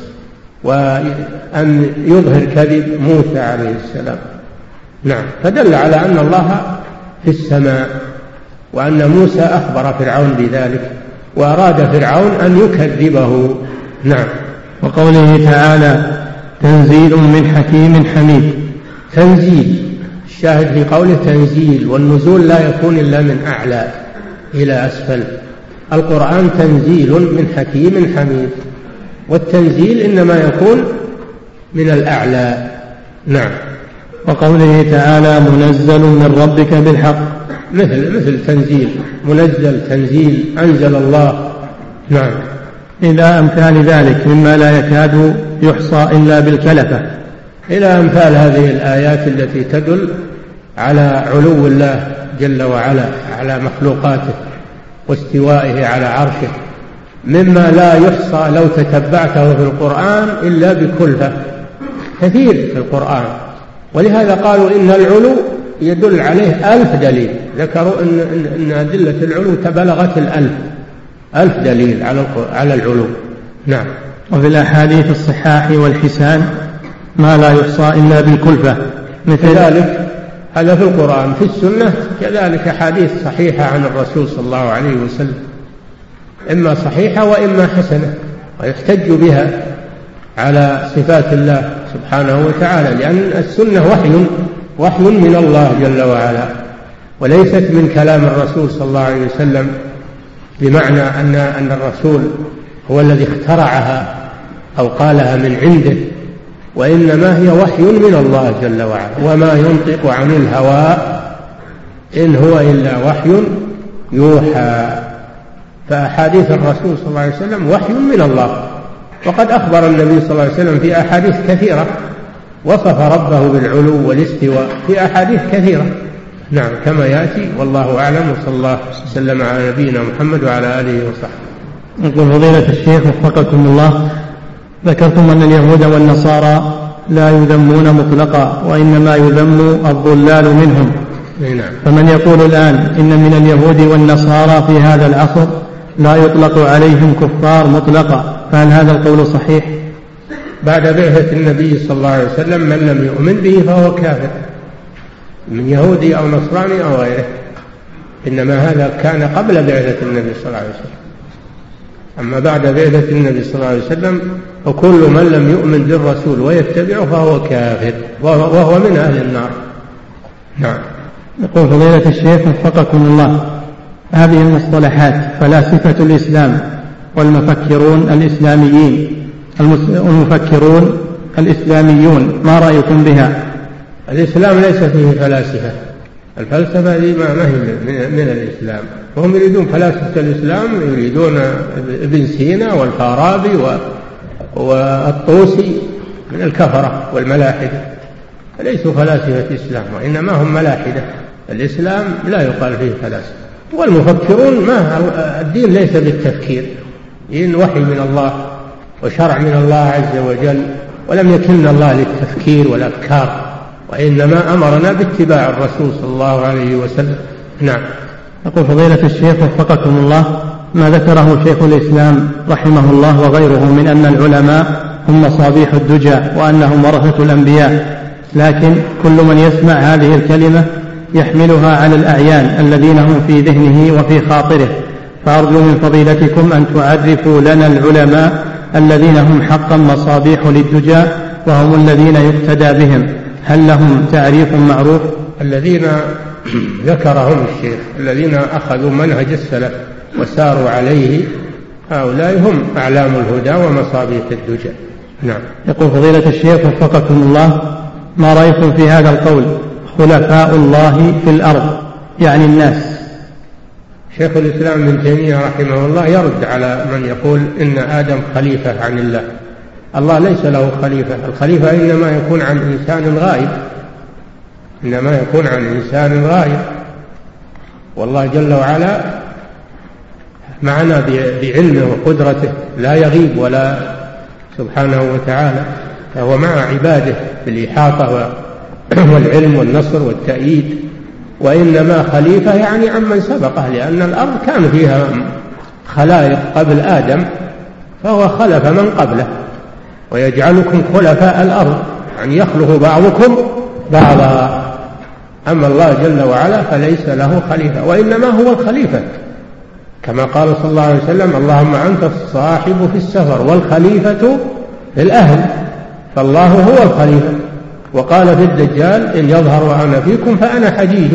وأن يظهر كذب موسى عليه السلام. نعم. فدل على أن الله في السماء وأن موسى أخبر فرعون بذلك، وأراد فرعون أن يكذبه. نعم. وقوله تعالى تنزيل من حكيم حميد. تنزيل، الشاهد في قوله تنزيل، والنزول لا يكون إلا من أعلى إلى أسفل. القرآن تنزيل من حكيم حميد، والتنزيل إنما يكون من الأعلى. نعم. وقوله تعالى منزل من ربك بالحق. مثل مثل تنزيل، منزل، تنزيل، أنزل الله. نعم. إلى أمثال ذلك مما لا يكاد يحصى إلا بالكلفة. إلى أمثال هذه الآيات التي تدل على علو الله جل وعلا على مخلوقاته واستوائه على عرشه، مما لا يحصى لو تتبعته في القرآن إلا بكلفة، كثير في القرآن. ولهذا قالوا إن العلو يدل عليه ألف دليل، ذكروا إن, إن أدلة العلو تبلغت الألف، ألف دليل على العلو. نعم. وفي الأحاديث الصحاح والحسان ما لا يحصى إلا بالكلفة، مثل ذلك هذا في القرآن. في السنة كذلك حديث صحيحة عن الرسول صلى الله عليه وسلم، إما صحيحة وإما حسنة، ويحتج بها على صفات الله سبحانه وتعالى، لأن السنة وحي وحي من الله جل وعلا، وليست من كلام الرسول صلى الله عليه وسلم بمعنى أن أن الرسول هو الذي اخترعها أو قالها من عنده، وإنما هي وحي من الله جل وعلا. وما ينطق عن الهوى إن هو إلا وحي يوحى. فأحاديث الرسول صلى الله عليه وسلم وحي من الله. وقد أخبر النبي صلى الله عليه وسلم في أحاديث كثيرة وصف ربه بالعلو والاستواء في أحاديث كثيرة. نعم، كما يأتي، والله أعلم، وصلى الله وسلم على نبينا محمد وعلى آله وصحبه. يقول فضيلة الشيخ وفقكم الله، ذكرتم أن اليهود والنصارى لا يذمون مطلقا وإنما يذم الضلال منهم. نعم. فمن يقول الآن إن من اليهود والنصارى في هذا العصر لا يطلق عليهم كفار مطلقا، فهل هذا القول صحيح؟ بعد بعثة النبي صلى الله عليه وسلم من لم يؤمن به فهو كافر، من يهودي أو نصراني أو غيره، إنما هذا كان قبل بعثة النبي صلى الله عليه وسلم. أما بعد بعثة النبي صلى الله عليه وسلم فكل من لم يؤمن بالرسول ويتبعه فهو كافر وهو من أهل النار. نعم. يقول فضيلة الشيخ وفقكم الله، هذه المصطلحات فلاسفة الإسلام والمفكرون الإسلاميين المفكرون الإسلاميون ما رأيكم بها؟ الإسلام ليس فيه فلاسفة، الفلسفة دي ما هي من, من الإسلام، وهم يريدون فلاسفة الإسلام، يريدون ابن سينا والفارابي والطوسي من الكفرة والملاحدة، ليسوا فلاسفة الإسلام وإنما هم ملاحدة. الإسلام لا يقال فيه فلاسفة. والمفكرون ما الدين ليس بالتفكير، دين وحي من الله وشرع من الله عز وجل، ولم يكن الله للتفكير والأفكار، وإنما أمرنا باتباع الرسول صلى الله عليه وسلم. نعم. يقول فضيلة الشيخ وفقكم الله ما ذكره شيخ الإسلام رحمه الله وغيره من أن العلماء هم مصابيح الدجى وأنهم ورثة الأنبياء، لكن كل من يسمع هذه الكلمة يحملها على الأعيان الذين هم في ذهنه وفي خاطره، فأرجو من فضيلتكم أن تعرفوا لنا العلماء الذين هم حقا مصابيح للدجى وهم الذين يقتدى بهم، هل لهم تعريف معروف؟ الذين ذكرهم الشيخ الذين أخذوا منهج السلف وساروا عليه، هؤلاء هم أعلام الهدى ومصابيح الدجى. نعم. يقول فضيلة الشيخ وفقكم الله ما رأيكم في هذا القول خلفاء الله في الأرض يعني الناس؟ شيخ الإسلام ابن تيمية رحمه الله يرد على من يقول إن آدم خليفة عن الله. الله ليس له خليفة، الخليفة إنما يكون عن إنسان غائب، إنما يكون عن إنسان غائب، والله جل وعلا معنا بعلمه وقدرته لا يغيب ولا سبحانه وتعالى، فهو مع عباده بالإحاطة والعلم والنصر والتأييد، وإنما خليفة يعني عمن سبقه، لأن الأرض كان فيها خلائق قبل آدم فهو خلف من قبله، ويجعلكم خلفاء الأرض يعني يخلف بعضكم بعضا. أما الله جل وعلا فليس له خليفة، وإنما هو الخليفة كما قال صلى الله عليه وسلم اللهم أنت الصاحب في السفر والخليفة في الأهل، فالله هو الخليفة. وقال في الدجال إن يظهر وأنا فيكم فأنا حجيجه،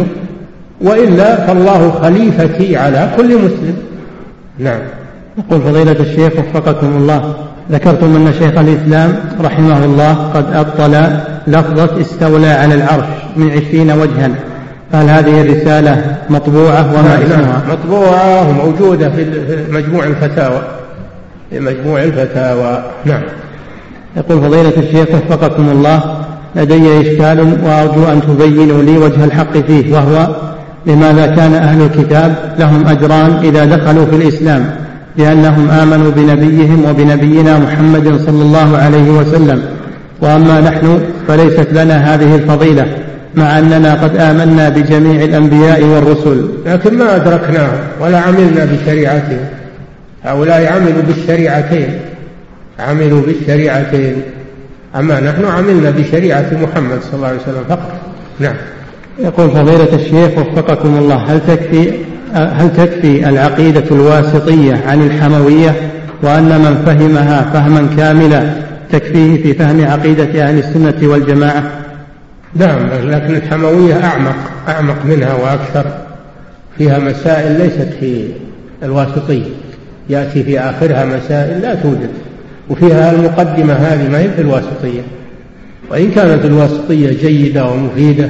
وإلا فالله خليفتي على كل مسلم. نعم. يقول فضيلة الشيخ وفقكم الله ذكرتم أن شيخ الإسلام رحمه الله قد أبطل لفظة استولى على العرش من عشرين وجها، فهل هذه الرسالة مطبوعة وما اسمها؟ مطبوعة وموجودة في مجموع الفتاوى، في مجموع الفتاوى. نعم. يقول فضيلة الشيخ وفقكم الله لدي إشكال وأرجو أن تبينوا لي وجه الحق فيه، وهو لماذا كان أهل الكتاب لهم أجران إذا دخلوا في الإسلام؟ لأنهم آمنوا بنبيهم وبنبينا محمد صلى الله عليه وسلم، وأما نحن فليست لنا هذه الفضيلة مع أننا قد آمنا بجميع الأنبياء والرسل، لكن ما أدركناهم ولا عملنا بشريعتهم. هؤلاء عملوا بالشريعتين، عملوا بالشريعتين، أما نحن عملنا بشريعة محمد صلى الله عليه وسلم فقط. نعم. يقول فضيلة الشيخ وفقكم الله هل تكفي هل تكفي العقيدة الواسطية عن الحموية، وأن من فهمها فهما كاملا تكفيه في فهم عقيدة أهل السنة والجماعة؟ نعم، لكن الحموية أعمق أعمق منها وأكثر، فيها مسائل ليست في الواسطية، يأتي في آخرها مسائل لا توجد، وفيها المقدمة هذه ما هي في الواسطية، وإن كانت الواسطية جيدة ومفيدة،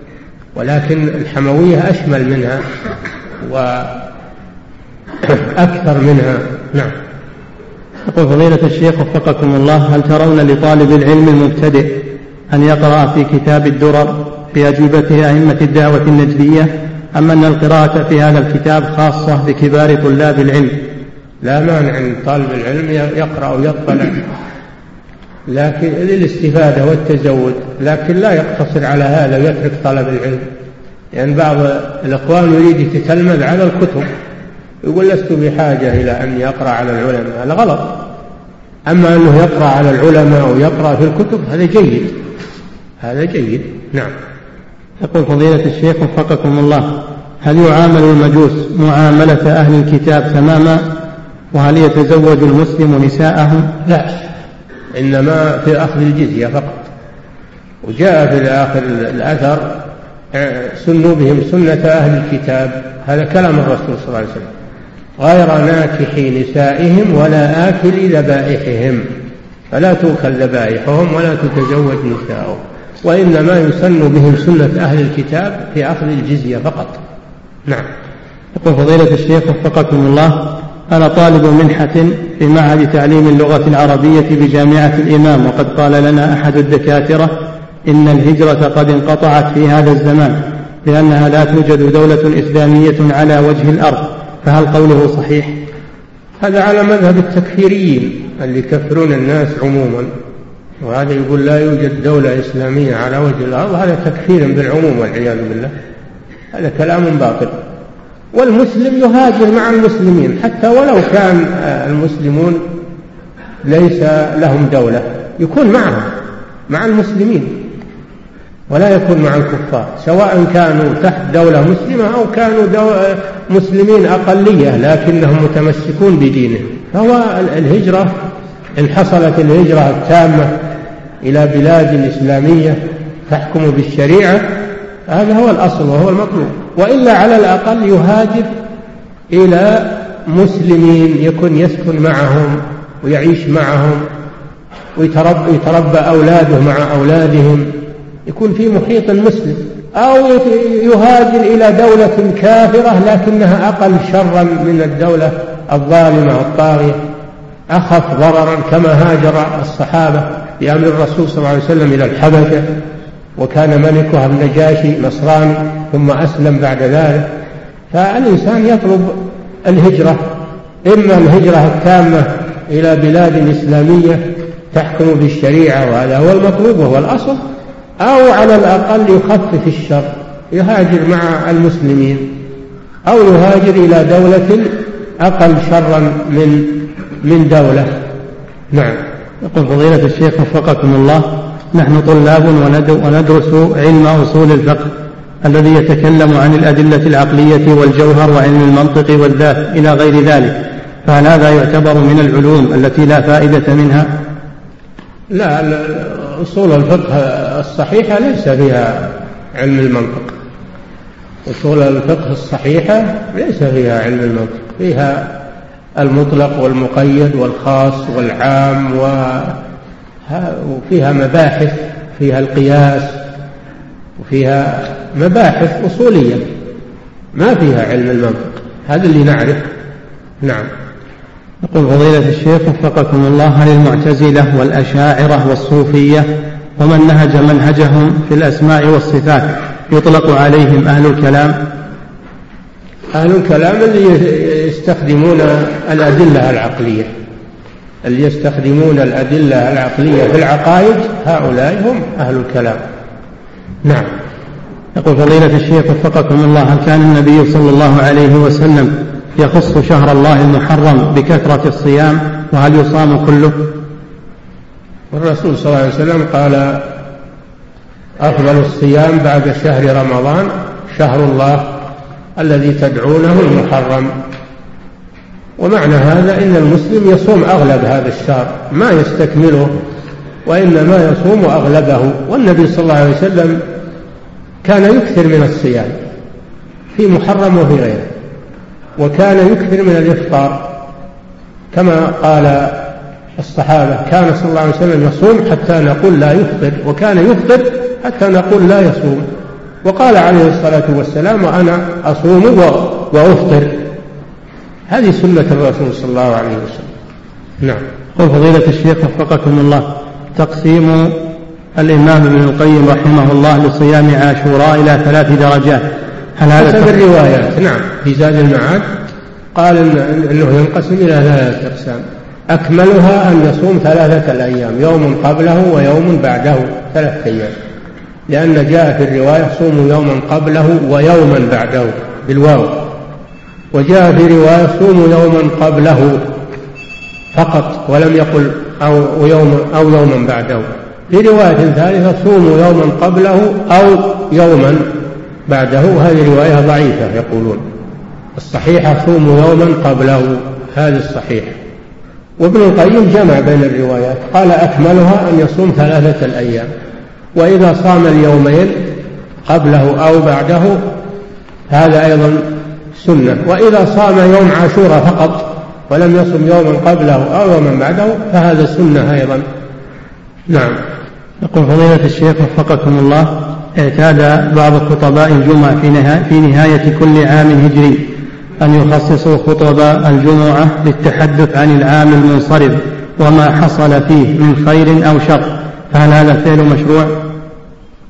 ولكن الحموية أشمل منها وأكثر منها. نعم. يقول فضيلة الشيخ وفقكم الله هل ترون لطالب العلم المبتدئ أن يقرأ في كتاب الدرر في أجوبة أئمة الدعوة النجدية، أم أن القراءة في هذا الكتاب خاصة بكبار طلاب العلم؟ لا مانع أن طالب العلم يقرأ ويطلع لكن للاستفادة والتزود، لكن لا يقتصر على هذا ويترك طلب العلم، لأن يعني بعض الإخوان يريد يتتلمذ على الكتب، يقول لست بحاجة إلى أن يقرأ على العلماء، هذا غلط. أما أنه يقرأ على العلماء ويقرأ في الكتب هذا جيد، هذا جيد. نعم. يقول فضيلة الشيخ وفقكم الله هل يعامل المجوس معاملة أهل الكتاب تماما، وهل يتزوج المسلم نساءهم؟ لا، إنما في أخذ الجزية فقط. وجاء في آخر الأثر سنوا بهم سنة أهل الكتاب، هذا كلام الرسول صلى الله عليه وسلم، غير ناكحي نسائهم ولا آكل ذبائحهم، فلا توكل ذبائحهم ولا تتزوج نساءهم، وإنما يسن بهم سنة أهل الكتاب في أخذ الجزية فقط. نعم. يقول فضيلة الشيخ وفقكم الله أنا طالب منحة في معهد تعليم اللغة العربية بجامعة الإمام، وقد قال لنا أحد الدكاترة إن الهجرة قد انقطعت في هذا الزمان، بأنها لا توجد دولة إسلامية على وجه الأرض، فهل قوله صحيح؟ هذا على مذهب التكفيريين اللي يكفرون الناس عموما، وهذا يقول لا يوجد دولة إسلامية على وجه الأرض، هذا تكفير بالعموم والعياذ بالله، هذا كلام باطل. والمسلم يهاجر مع المسلمين حتى ولو كان المسلمون ليس لهم دولة، يكون معهم مع المسلمين ولا يكون مع الكفار، سواء كانوا تحت دولة مسلمة أو كانوا مسلمين أقلية لكنهم متمسكون بدينهم. فهو الهجرة إن حصلت الهجرة التامة إلى بلاد إسلامية تحكم بالشريعة هذا هو الأصل وهو المطلوب، وإلا على الأقل يهاجر إلى مسلمين يكون يسكن معهم ويعيش معهم ويتربى يتربى أولاده مع أولادهم، يكون في محيط مسلم، أو يهاجر إلى دولة كافرة لكنها أقل شرا من الدولة الظالمة الطاغية، أخف ضررا، كما هاجر الصحابة بأمر الرسول صلى الله عليه وسلم إلى الحبشة، وكان ملكها النجاشي نصراني ثم أسلم بعد ذلك. فالإنسان يطلب الهجرة، إما الهجرة التامة إلى بلاد إسلامية تحكم بالشريعة وهذا هو المطلوب وهو الأصل، أو على الأقل يخفف الشر يهاجر مع المسلمين، أو يهاجر إلى دولة أقل شرا من من دولة. نعم. يقول فضيلة الشيخ وفقكم الله: نحن طلاب وندرس علم أصول الفقه الذي يتكلم عن الأدلة العقلية والجوهر وعلم المنطق والذات إلى غير ذلك، فهل هذا يعتبر من العلوم التي لا فائدة منها؟ لا، أصول الفقه الصحيحة ليس فيها علم المنطق، أصول الفقه الصحيحة ليس فيها علم المنطق، فيها المطلق والمقيد والخاص والعام، وفيها مباحث، فيها القياس، وفيها مباحث أصولية، ما فيها علم المنطق، هذا اللي نعرف. نعم. يقول فضيلة الشيخ وفقكم الله: هل المعتزلة والأشاعرة والصوفية ومن نهج منهجهم في الأسماء والصفات يطلق عليهم أهل الكلام؟ أهل الكلام اللي يستخدمون الأدلة العقلية، اللي يستخدمون الأدلة العقلية في العقائد هؤلاء هم أهل الكلام. نعم. يقول فضيلة الشيخ وفقكم الله: هل كان النبي صلى الله عليه وسلم يخص شهر الله المحرم بكثرة الصيام، وهل يصام كله؟ والرسول صلى الله عليه وسلم قال: أفضل الصيام بعد شهر رمضان شهر الله الذي تدعونه المحرم. ومعنى هذا إن المسلم يصوم أغلب هذا الشهر، ما يستكمله، وإنما يصوم أغلبه. والنبي صلى الله عليه وسلم كان يكثر من الصيام في محرم وفي غيره، وكان يكثر من الإفطار كما قال الصحابة: كان صلى الله عليه وسلم يصوم حتى نقول لا يفطر، وكان يفطر حتى نقول لا يصوم. وقال عليه الصلاة والسلام: وأنا أصوم وأفطر. هذه سنة الرسول صلى الله عليه وسلم. نعم. قل فضيلة الشيخ وفقكم الله: تقسيم الإمام ابن القيم رحمه الله لصيام عاشوراء إلى ثلاث درجات، هل هذا حسب الروايات؟ نعم، في زاد المعاد قال إنه ينقسم إلى ثلاثة أقسام، أكملها أن يصوم ثلاثة الأيام، يوم قبله ويوم بعده، ثلاثة أيام، لأن جاء في الرواية: صوموا يوما قبله ويوما بعده بالواو، وجاء في رواية: صوموا يوما قبله فقط ولم يقل أو يوم أو يوما بعده. في رواية ثالثة: صوموا يوما قبله أو يوما بعده، هذه رواية ضعيفة يقولون، الصحيحة صوموا يوما قبله، هذه الصحيح. وابن القيم جمع بين الروايات، قال: أكملها أن يصوم ثلاثة الأيام، وإذا صام اليومين قبله أو بعده هذا أيضا سنة، وإذا صام يوم عاشوراء فقط ولم يصم يوما قبله أو يوما بعده فهذا سنة أيضا. نعم. يقول فضيلة الشيخ وفقكم الله: اعتاد بعض خطباء الجمعة في نهاية كل عام هجري أن يخصصوا خطب الجمعة للتحدث عن العام المنصرم وما حصل فيه من خير أو شر، فهل هذا الفعل مشروع؟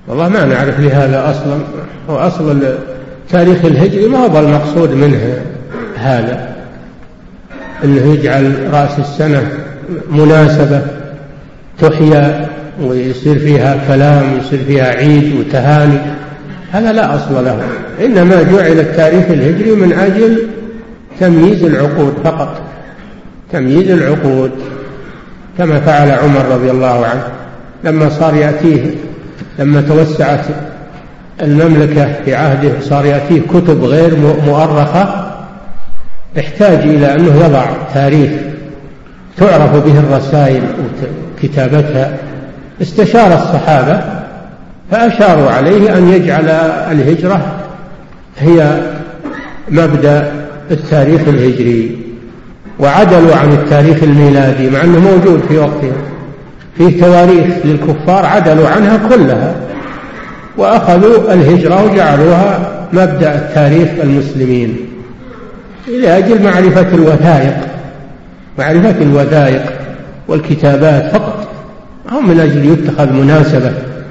والله ما نعرف لهذا أصلا، وأصل التاريخ الهجري ما هو المقصود منه هذا، أنه يجعل رأس السنة مناسبة تحيا ويصير فيها كلام ويصير فيها عيد وتهاني، هذا لا أصل له. إنما جعل التاريخ الهجري من أجل تمييز العقود فقط، تمييز العقود، كما فعل عمر رضي الله عنه لما صار يأتيه، لما توسعت المملكة في عهده صار يأتيه كتب غير مؤرخة، احتاج إلى أنه يضع تاريخ تعرف به الرسائل وكتابتها. استشار الصحابة فأشاروا عليه أن يجعل الهجرة هي مبدأ التاريخ الهجري، وعدلوا عن التاريخ الميلادي مع أنه موجود في وقتهم، فيه تواريخ للكفار عدلوا عنها كلها وأخذوا الهجرة وجعلوها مبدأ التاريخ المسلمين لأجل معرفة الوثائق، معرفة الوثائق والكتابات فقط، هم من أجل يتخذ مناسبة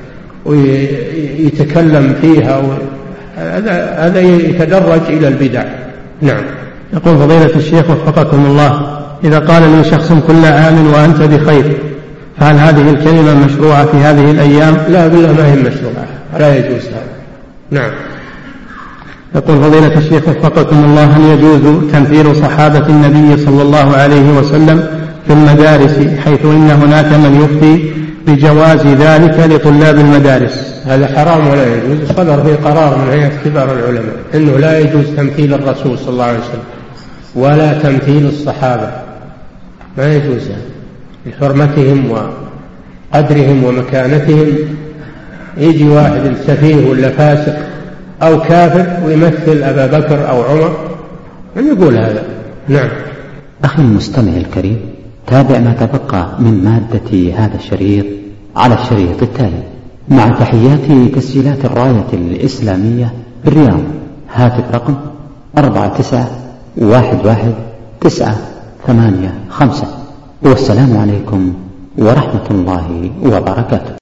ويتكلم فيها، هذا يتدرج إلى البدع. نعم. يقول فضيلة الشيخ وفقكم الله، إذا قال لي شخص كل عام وأنت بخير، فهل هذه الكلمة مشروعة في هذه الأيام؟ لا بالله ما هي مشروعة، لا يجوز هذا. نعم. يقول فضيلة الشيخ وفقكم الله، هل يجوز تمثيل صحابة النبي صلى الله عليه وسلم في المدارس، حيث إن هناك من يفتي بجواز ذلك لطلاب المدارس؟ هذا حرام ولا يجوز، صدر في قرار من هيئة كبار العلماء أنه لا يجوز تمثيل الرسول صلى الله عليه وسلم ولا تمثيل الصحابة، ما يجوز لحرمتهم وقدرهم ومكانتهم. يجي واحد سفيه ولا فاسق أو كافر ويمثل أبا بكر أو عمر، من يقول هذا؟ نعم. أخي المستمع الكريم، تابع ما تبقى من مادة هذا الشريط على الشريط التالي، مع تحيات تسجيلات الراية الإسلامية بالرياض. هاتف رقم أربعة تسعة واحد واحد تسعة ثمانية خمسة. والسلام عليكم ورحمة الله وبركاته.